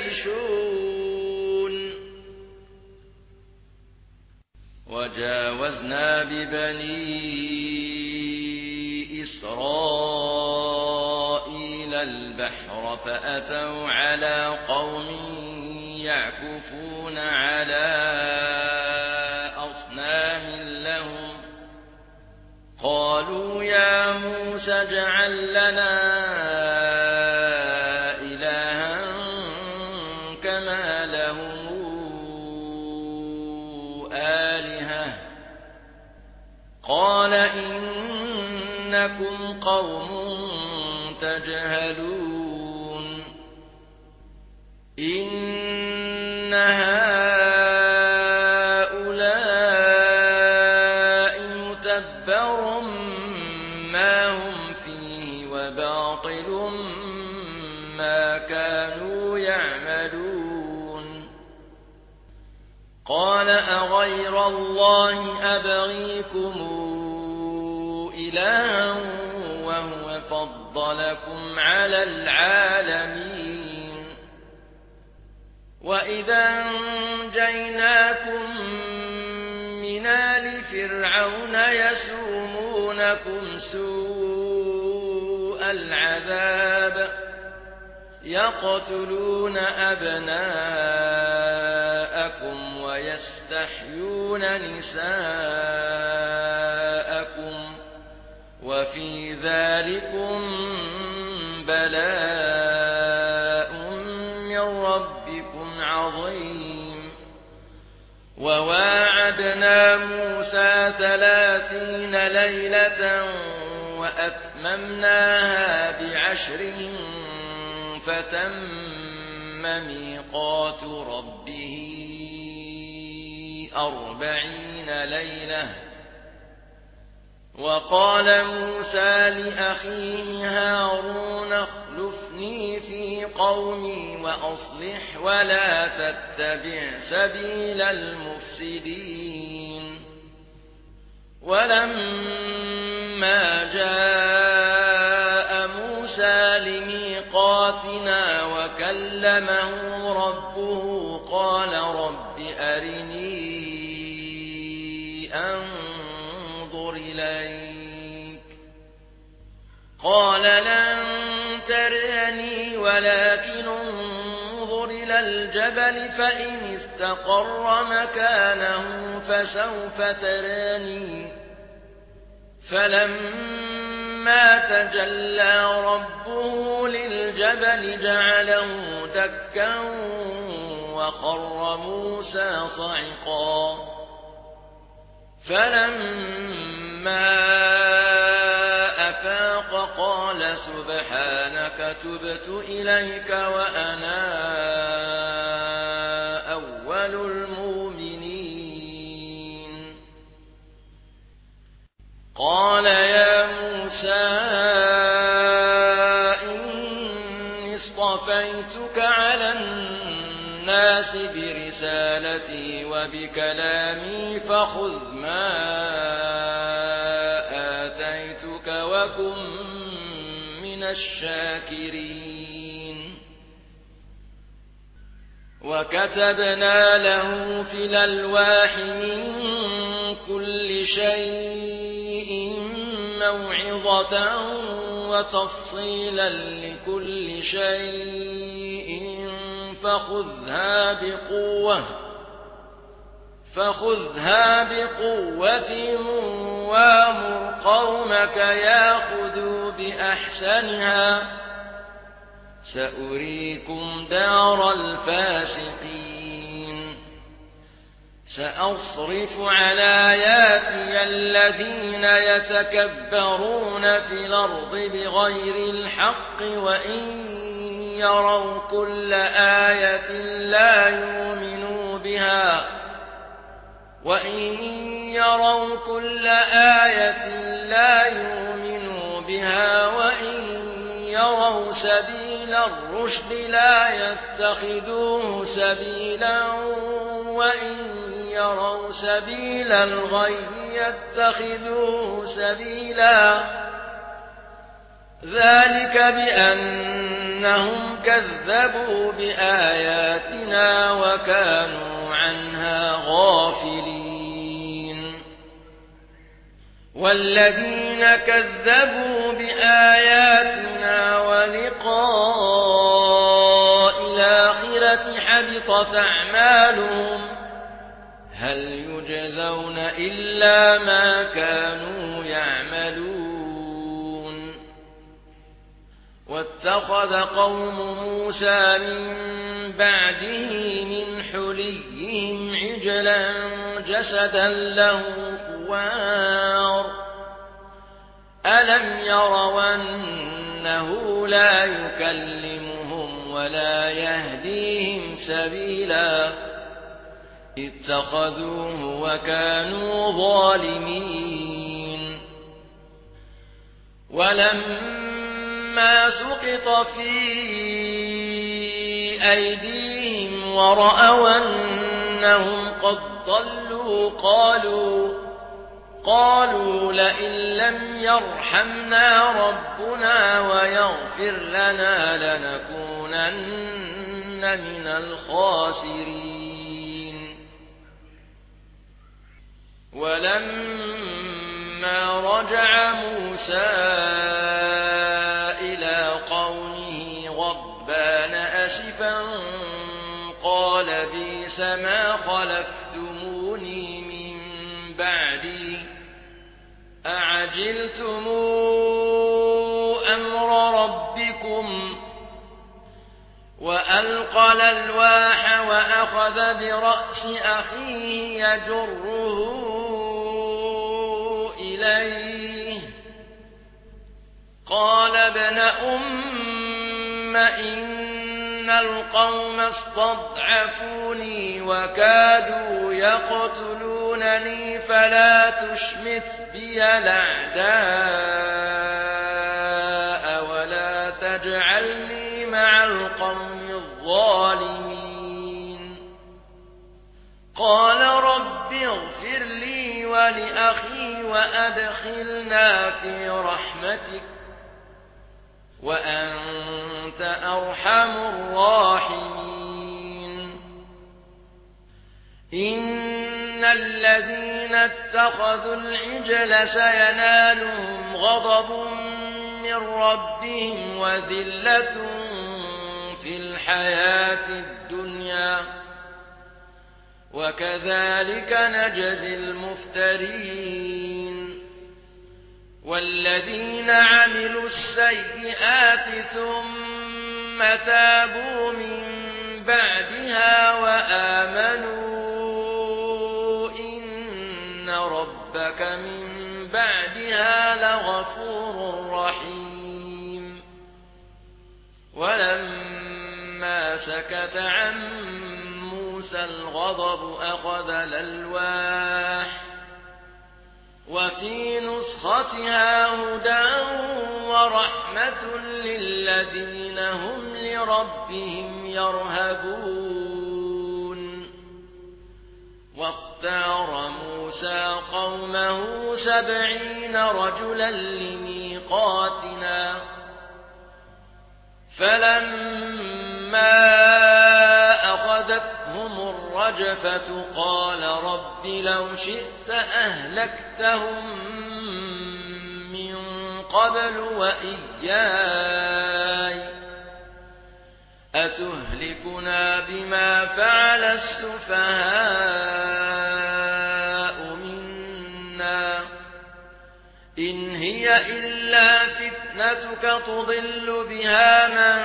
يعرشون وجاوزنا ببني إسرائيل البحر فأتوا على قوم يعكفون على أصنام لهم قالوا يا موسى اجعل لنا إلها كما لهم آلهة قال إنكم قوم تجهلون إن هؤلاء متبر ما هم فيه وباطل ما كانوا يعملون قال أغير الله أبغيكم إلها وهو فضلكم على العالمين وإذا أنجيناكم من آل فرعون يسومونكم سوء العذاب يقتلون أبناءكم ويستحيون تستحيون نساءكم وفي ذلكم بلاء من ربكم عظيم وواعدنا موسى ثلاثين ليلة وأتممناها بعشر فتم ميقات ربه أربعين ليلة وقال موسى لأخيه هارون اخلفني في قومي وأصلح ولا تتبع سبيل المفسدين ولما جاء موسى لميقاتنا وكلمه ربه قال رب أرني أنظر إليك قال لن تراني ولكن انظر إلى الجبل فإن استقر مكانه فسوف تراني فلما تجلى ربه للجبل جعله دكا وخر موسى صعقا فلما أفاق قال سبحانك تبت إليك وأنا أول المؤمنين قال يا موسى إني اصطفيتك على الناس برسالتي وبكلامي فخذ ما آتيتك وكن من الشاكرين وكتبنا له في الألواح من كل شيء موعظة وتفصيلا لكل شيء فخذها بقوة فخذها بقوة وامر قومك ياخذوا بأحسنها سأريكم دار الفاسقين سأصرف عن آياتي الذين يتكبرون في الأرض بغير الحق وإن يروا كل آية لا يؤمنوا بها وإن يروا كل آية لا يؤمنوا بها وإن يروا سبيل الرشد لا يتخذوه سبيلا وإن يروا سبيل الغي يتخذوه سبيلا ذلك بأنهم كذبوا بآياتنا وكانوا عنها غافلين والذين كذبوا بآياتنا ولقاء الآخرة حبطت أعمالهم هل يجزون إلا ما كانوا يعملون واتخذ قوم موسى من بعده من حليهم عجلا جسدا له خوار ألم يروا أنه لا يكلمهم ولا يهديهم سبيلا اتخذوه وكانوا ظالمين ولما سقط في أيديهم ورأوا أنهم قد ضلوا قالوا قالوا لئن لم يرحمنا ربنا ويغفر لنا لنكونن من الخاسرين ولما رجع موسى إلى قومه غضبان أسفا قال بئس ما خلفتموني عجلتم أمر ربكم وألقى الألواح وأخذ برأس أخيه يجره إليه قال ابن أم إن القوم استضعفوني وكادوا يقتلونني فلا تشمت بي الأعداء ولا تجعلني مع القوم الظالمين قال رب اغفر لي ولأخي وأدخلنا في رحمتك وأنت أرحم الراحمين إن الذين اتخذوا العجل سينالهم غضب من ربهم وذلة في الحياة الدنيا وكذلك نجزي المفترين والذين عملوا السيئات ثم تابوا من بعدها وآمنوا إن ربك من بعدها لغفور رحيم ولما سكت عن موسى الغضب أخذ الألواح وفي نسختها هدى ورحمة للذين هم لربهم يرهبون واختار موسى قومه سبعين رجلا لميقاتنا فلما أخذتهم الرجفة قال رب لو شئت أهلكتهم من قبل وإياي أتهلكنا بما فعل السفهاء منا إن هي إلا فتنتك تضل بها من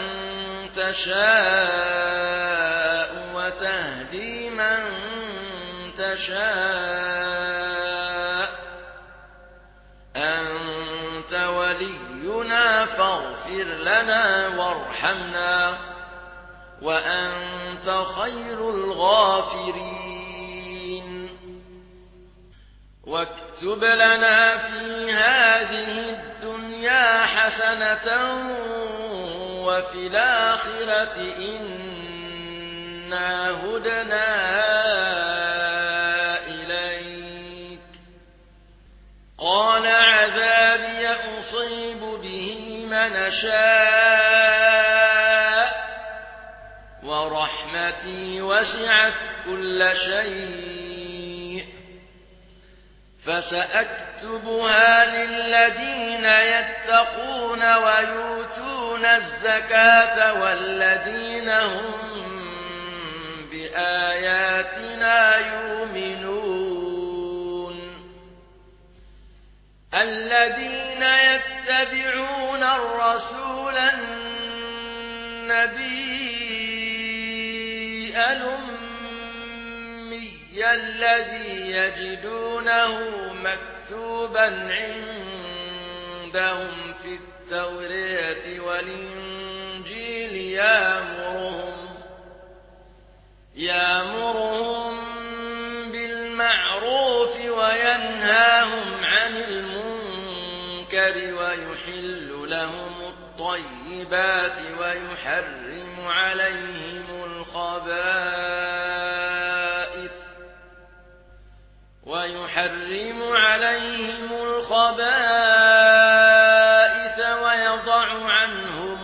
تشاء وتهدي من تشاء أنت ولينا فاغفر لنا وارحمنا وأنت خير الغافرين واكتب لنا في هذه الدنيا حسنة وفي الآخرة إنا هدنا إليك قال عذابي أصيب به من شاء ورحمتي وسعت كل شيء فسأكتبها للذين يتقون ويؤتون الزكاة والذين هم بآياتنا يؤمنون الذين يتبعون الرسول النبي الأمي الذي يجدونه مكتوبا عندهم في التوراة والإنجيل يأمرهم يأمرهم بالمعروف وينهاهم عن المنكر ويحل لهم الطيبات ويحرم عليهم الخبائث ويحرم عليهم الخبائث ويضع عنهم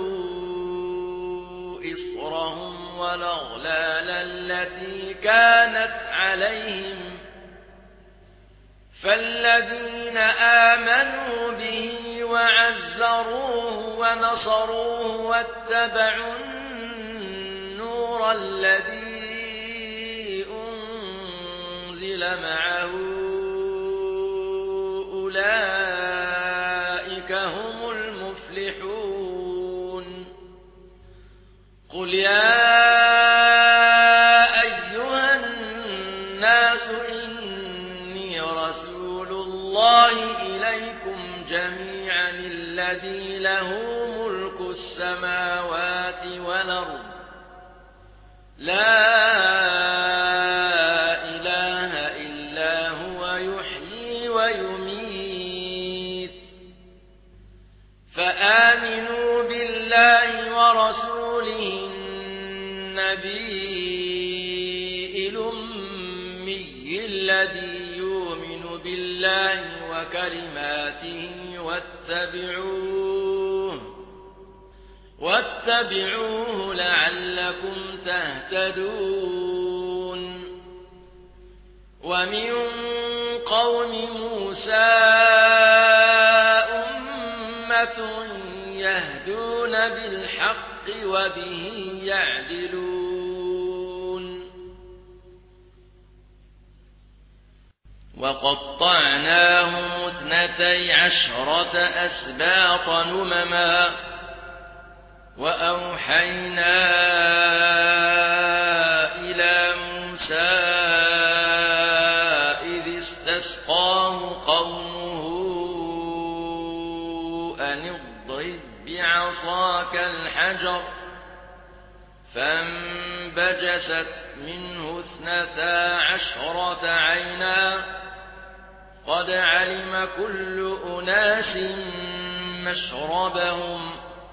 إصرهم والأغلال التي كانت عليهم فالذين آمنوا به وعزروه ونصروه واتبعوا النور الذي أنزل معه أولئك هم المفلحون قل يا أيها الناس إني رسول الله إليكم جميعا الذي له ملك السماوات والأرض لا إله إلا هو يحيي ويميت فآمنوا بالله ورسوله النبي الأمي الذي يؤمن بالله وكلماته واتبعوه واتبعوه لعلكم تهتدون ومن قوم موسى أمة يهدون بالحق وبه يعدلون وقطعناهم اثنتي عشرة أسباط أمما وأوحينا إلى موسى إذ استسقاه قومه أن اضرب بعصاك الحجر فانبجست منه اثنتا عشرة عينا قد علم كل أناس مشربهم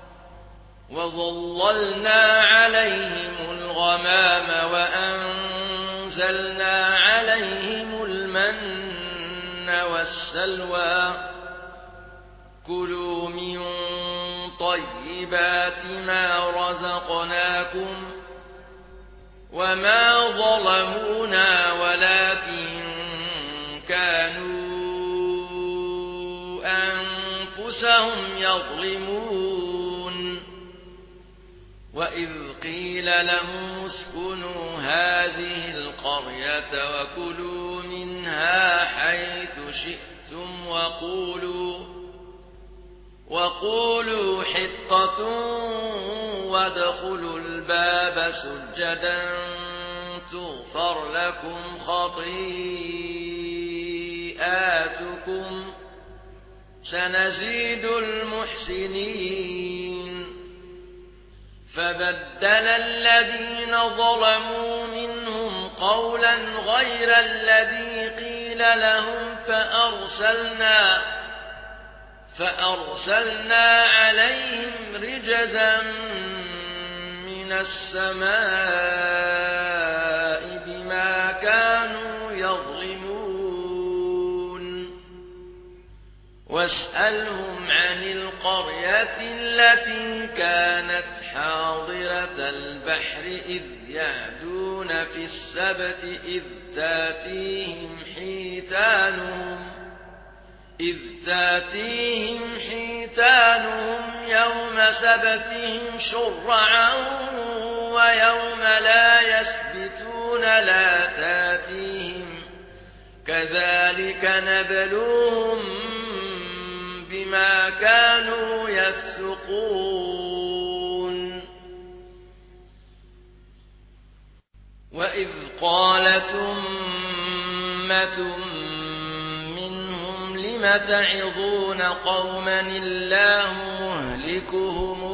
وظللنا عليهم الغمام وأنزلنا عليهم المن والسلوى كلوا من طيبات ما رزقناكم وما ظلمونا ولكن كانوا أنفسهم يظلمون وإذ قيل لهم اسكنوا هذه القرية وكلوا منها حيث شئتم وقولوا وقولوا حطة وادخلوا الباب سجدا تغفر لكم خطيئاتكم سنزيد المحسنين فبدل الذين ظلموا منهم قولا غير الذي قيل لهم فأرسلنا فأرسلنا عليهم رجزا من السماء بما كانوا يظلمون واسألهم عن القرية التي كانت حاضرة البحر إذ يعدون في السبت إذ تاتيهم حيتانهم إذ تاتيهم حيتانهم يوم سبتهم شرعا ويوم لا يسبتون لا تاتيهم كذلك نبلوهم بما كانوا يفسقون وإذ قالت أمة منهم لم تعظون قوما الله مهلكهم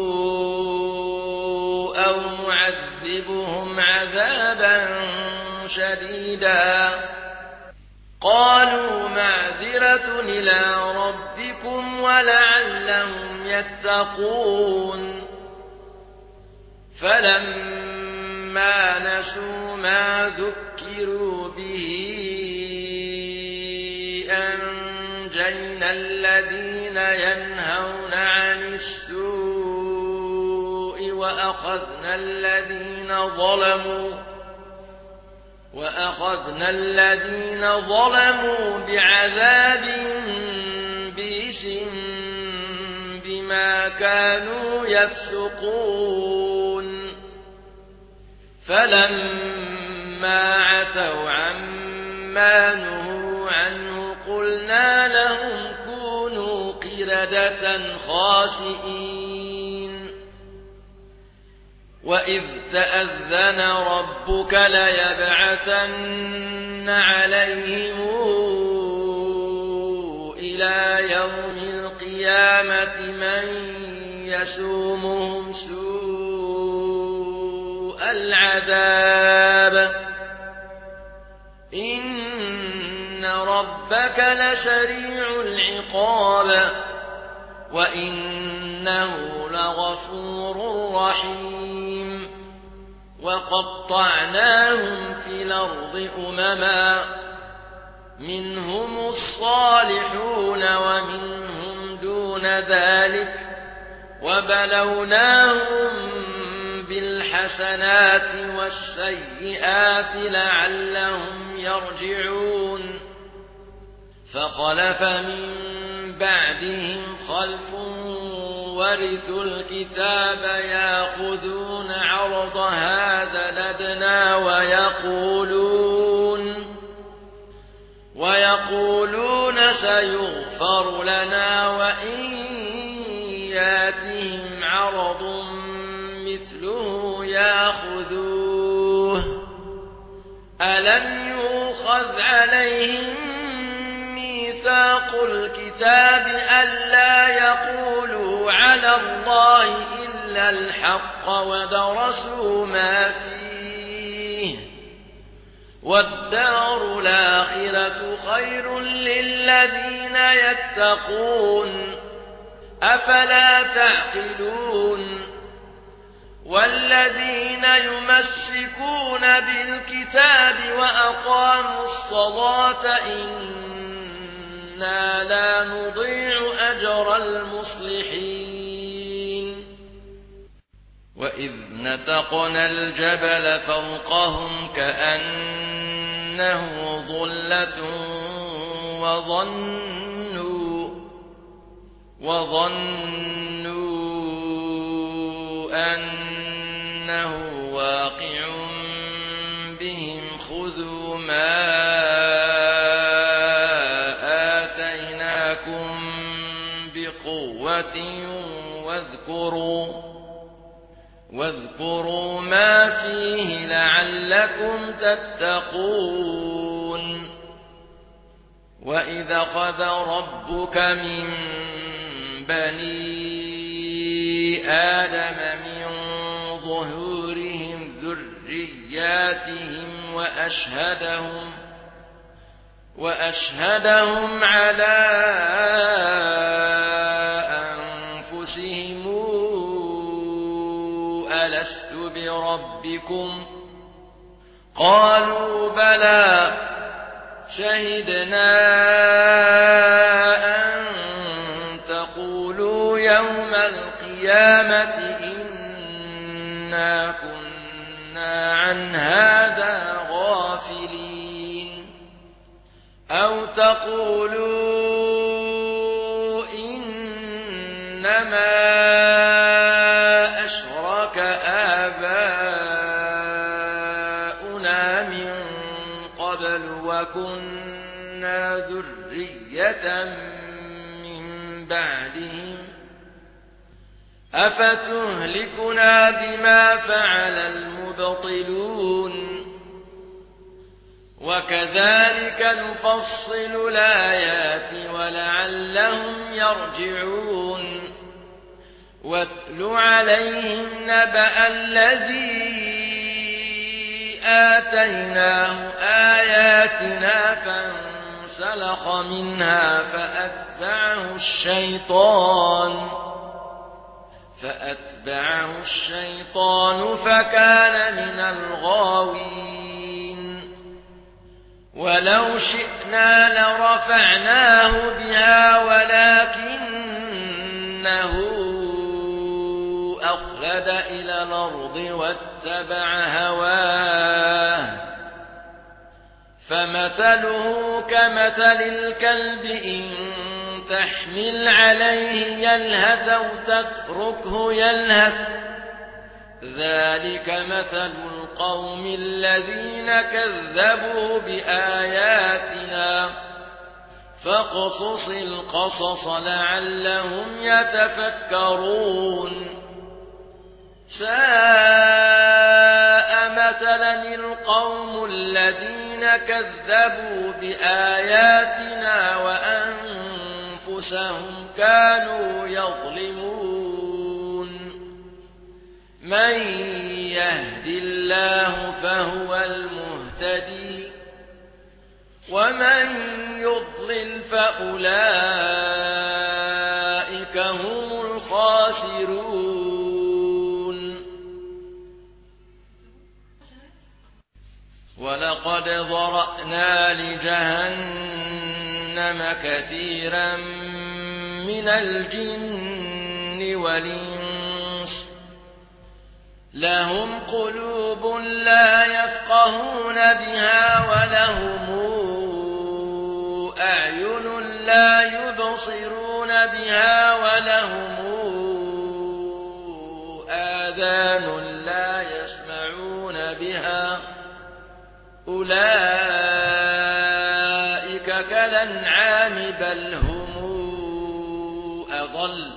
أو معذبهم عذابا شديدا قالوا معذرة إلى ربكم ولعلهم يتقون فلما نسوا ما ذكروا به أنجينا الذين ينهون عن السوء وأخذنا الذين ظلموا وأخذنا الذين ظلموا بعذاب بئس بما كانوا يفسقون فلما عتوا عما نهوا عنه قلنا لهم سجدة خاشعين وإذ تأذن ربك ليبعثن عليهم إلى يوم القيامة من يسومهم سوء العذاب إن ربك لسريع العقاب وإنه لغفور رحيم وقطعناهم في الأرض أمما منهم الصالحون ومنهم دون ذلك وبلوناهم بالحسنات والسيئات لعلهم يرجعون فخلف من بعدهم خلف ورثوا الكتاب يأخذون عرض هذا الأدنى ويقولون ويقولون سيغفر لنا وإن ياتهم عرض مثله يأخذوه ألم يؤخذ عليهم ميثاق الكتاب ألا يقولوا على الله إلا الحق ودرسوا ما فيه والدار الآخرة خير للذين يتقون أفلا تعقلون والذين يمسكون بالكتاب وأقاموا الصلاة إنا لا نضيع أجر المصلحين وإذ نتقنا الجبل فوقهم كأنه ظلة وظنوا وظنوا أنه واقع بهم خذوا ما آتيناكم بقوة واذكروا واذكروا ما فيه لعلكم تتقون وإذا أخذ ربك من بني آدم من ظهورهم ذرياتهم وأشهدهم وأشهدهم على أنفسهم ألست بربكم قالوا بلى شهدنا أن تقولوا يوم القيامة إنا كنا عن هذا غافلين أو تقولوا إنما أشرك آباؤنا من قبل وكنا ذرية من بعدهم أفتهلكنا بما فعل المبطلون وكذلك نفصل الآيات ولعلهم يرجعون واتل عليهم نبأ الذي آتيناه آياتنا فانسلخ منها فأتبعه الشيطان فأتبعه الشيطان فكان من الغاوين ولو شئنا لرفعناه بها ولكنه أخلد إلى الأرض واتبع هواه فمثله كمثل الكلب إن تحمل عليه يلهث أو تتركه يلهث ذلك مثل القوم الذين كذبوا بآياتنا فاقصص القصص لعلهم يتفكرون ساء مثلا القوم الذين كذبوا بآياتنا وأنفسهم كانوا يظلمون من يهد الله فهو المهتدي ومن يضلل فأولئك هم الخاسرون ولقد ذرأنا لجهنم كثيرا من الجن والإنس لهم قلوب لا يفقهون بها ولهم أعين لا يبصرون بها ولهم آذان لا يسمعون بها أولئك كالأنعام بل هم أضل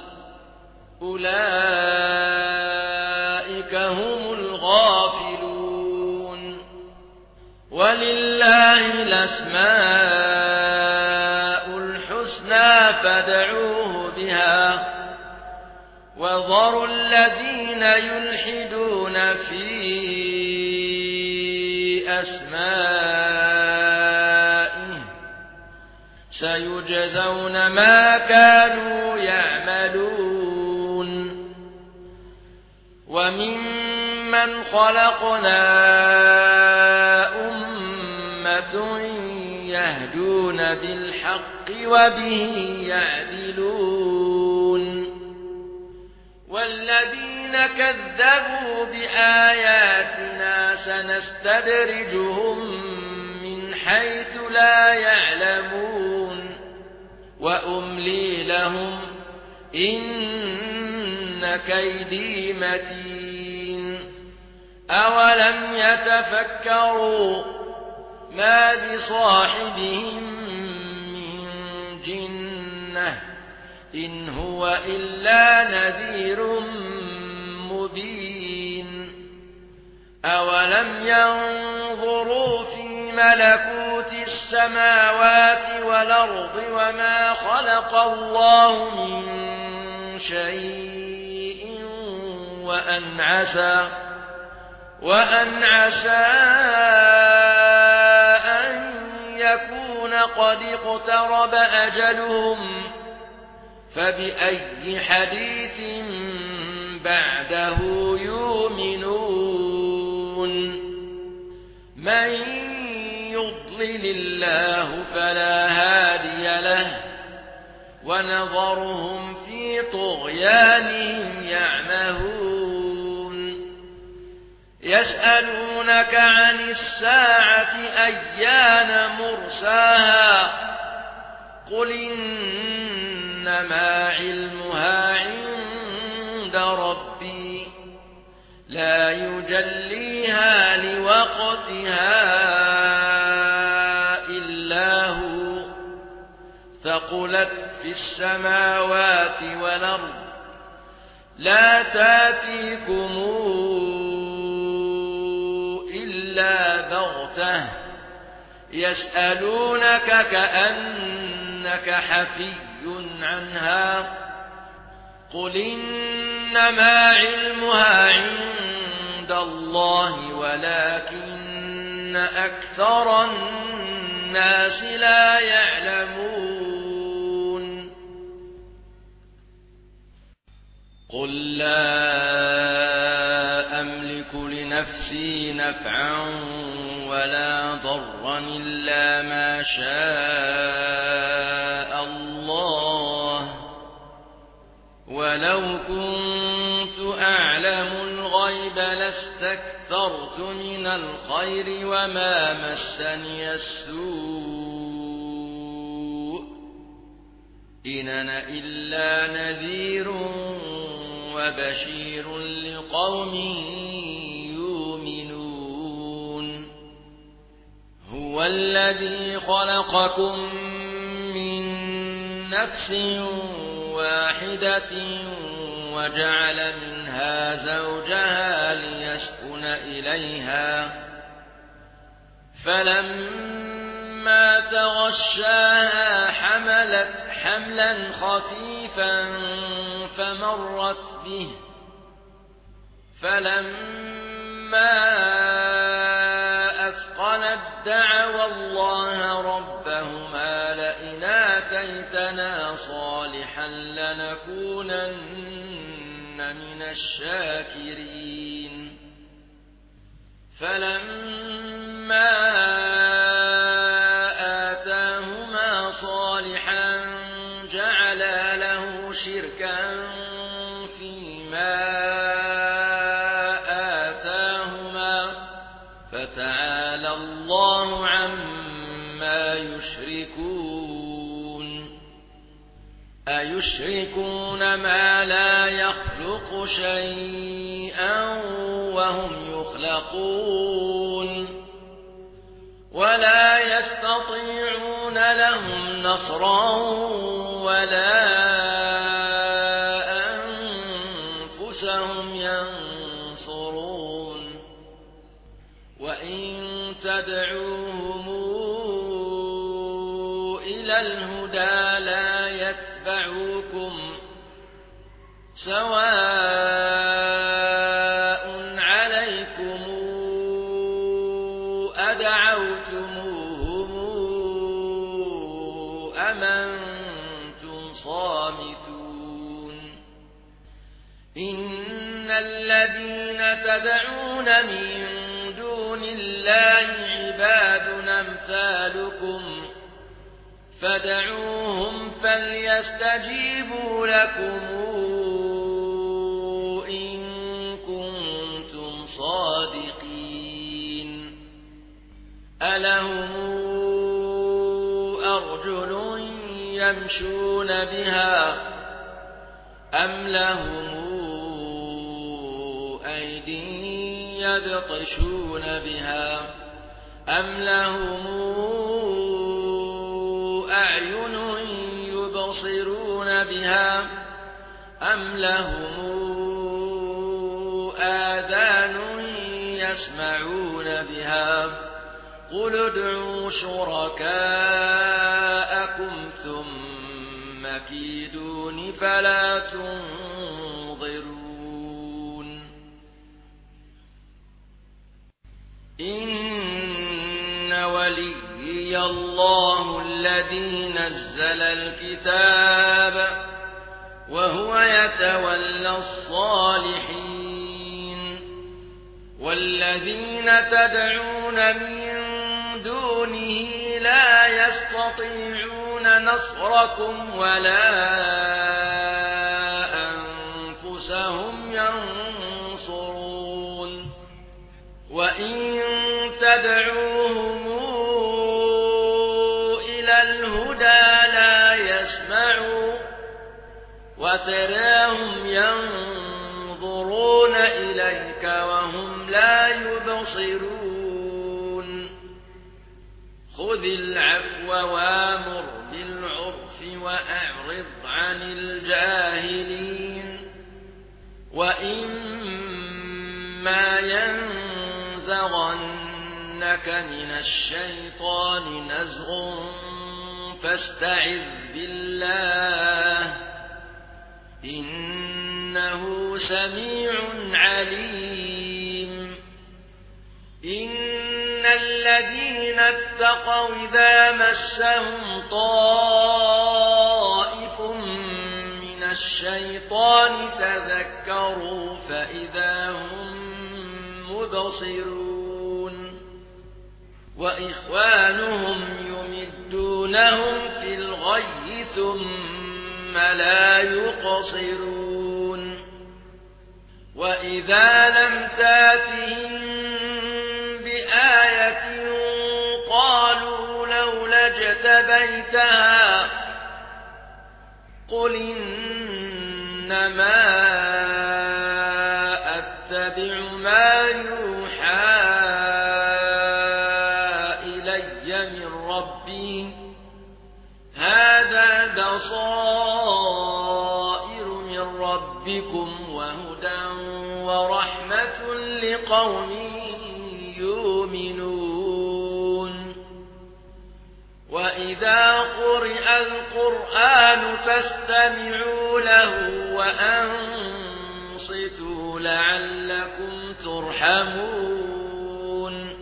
أولئك هم الغافلون ولله الأسماء الحسنى فادعوه بها وذروا الذين يلحدون في أسمائه سيجزون ما كانوا يعملون وممن خلقنا أمة يهدون بالحق وبه يعدلون والذين كذبوا بآياتنا سنستدرجهم من حيث لا يعلمون وأملي لهم إن كيدي متين أولم يتفكروا ما بصاحبهم من جنة إن هو إلا نذير مبين أولم ينظروا في ملكوت السماوات والأرض وما خلق الله من شيء وأن عسى وأن عسى أن يكون قد اقترب أجلهم فبأي حديث بعده يؤمنون من يضلل الله فلا هادي له ونظرهم في طغيانهم يعمهون يسألونك عن الساعة أيان مرساها قل إنما علمها عند ربي لا يجليها لوقتها إلا هو ثقلت في السماوات والأرض لا تأتيكم إلا بغتة يسألونك كأنك حفي عنها قل إنما علمها عند الله ولكن أكثر الناس لا يعلمون قل لا أملك لنفسي نفعا ولا ضرا إلا ما شاء الله ولو كنت أعلم الغيب لاستكثرت من الخير وما مسني السوء إن أنا إلا نذير وبشير لقوم يؤمنون هو الذي خلقكم من نفس واحدة وجعل منها زوجها ليسكن إليها فلما تغشاها حملت حملا خفيفا فمرت به فلما أثقلت دعوا الله ربهما لئن آتيتنا صالحا لنكونن من الشاكرين فلما آتاهما صالحا جعلا له شركا فيما آتاهما فتعالى الله عما يشركون أيشركون ما لا يخلق شيئا وهم يخلقون ولا يستطيعون لهم نصرا ولا أنفسهم ينصرون وإن تدعوهم إلى الهدى لا يتبعوكم سواء عليكم أدعوتموهم أم أنتم صامتون إن الذين تدعون من دون الله عباد أمثالكم فدعوهم فليستجيبوا لكم إن كنتم صادقين ألهم أرجل يمشون بها أم لهم أيدي يبطشون بها أم لهم أعين يبصرون بها أم لهم آذان يسمعون بها قل ادعوا شركاءكم ثم كيدون فلا تنظرون إن وليي الله الذي نزل الكتاب وهو يتولى الصالحين والذين تدعون من دونه لا يستطيعون نصركم ولا أنفسهم ينصرون وإن تدعوهم إلى الهدى لا يسمعوا وتراهم ينظرون إليك وهم لا يبصرون خذ العفو وامر بالعرف وأعرض عن الجاهلين وإما ينزغنك من الشيطان نزغ فاستعذ بالله إنه سميع عليم إن الذين اتقوا إذا مسهم طائف من الشيطان تذكروا فإذا هم مبصرون وإخوانهم يمدونهم في الغي ثم لا يقصرون وإذا لم تاتهم بآية قالوا لولا اجتبيتها قل إنما أتبع ما يوحى إلي من ربي هذا بصائر من ربكم وهدى ورحمة لقوم يؤمنون وإذا قرئ القرآن فاستمعوا له وأنصتوا لعلكم ترحمون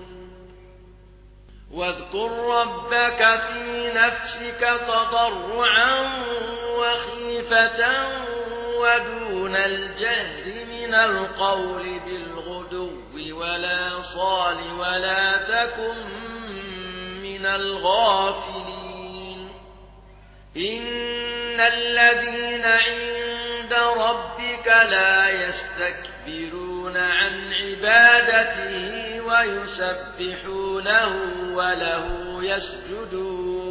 واذكر ربك في نفسك تضرعا وخيفة ودون الجهر من القول بالغدو ولا صال ولا تكن من الغافلين إن الذين عند ربك لا يستكبرون عن عبادته ويسبحونه وله يسجدون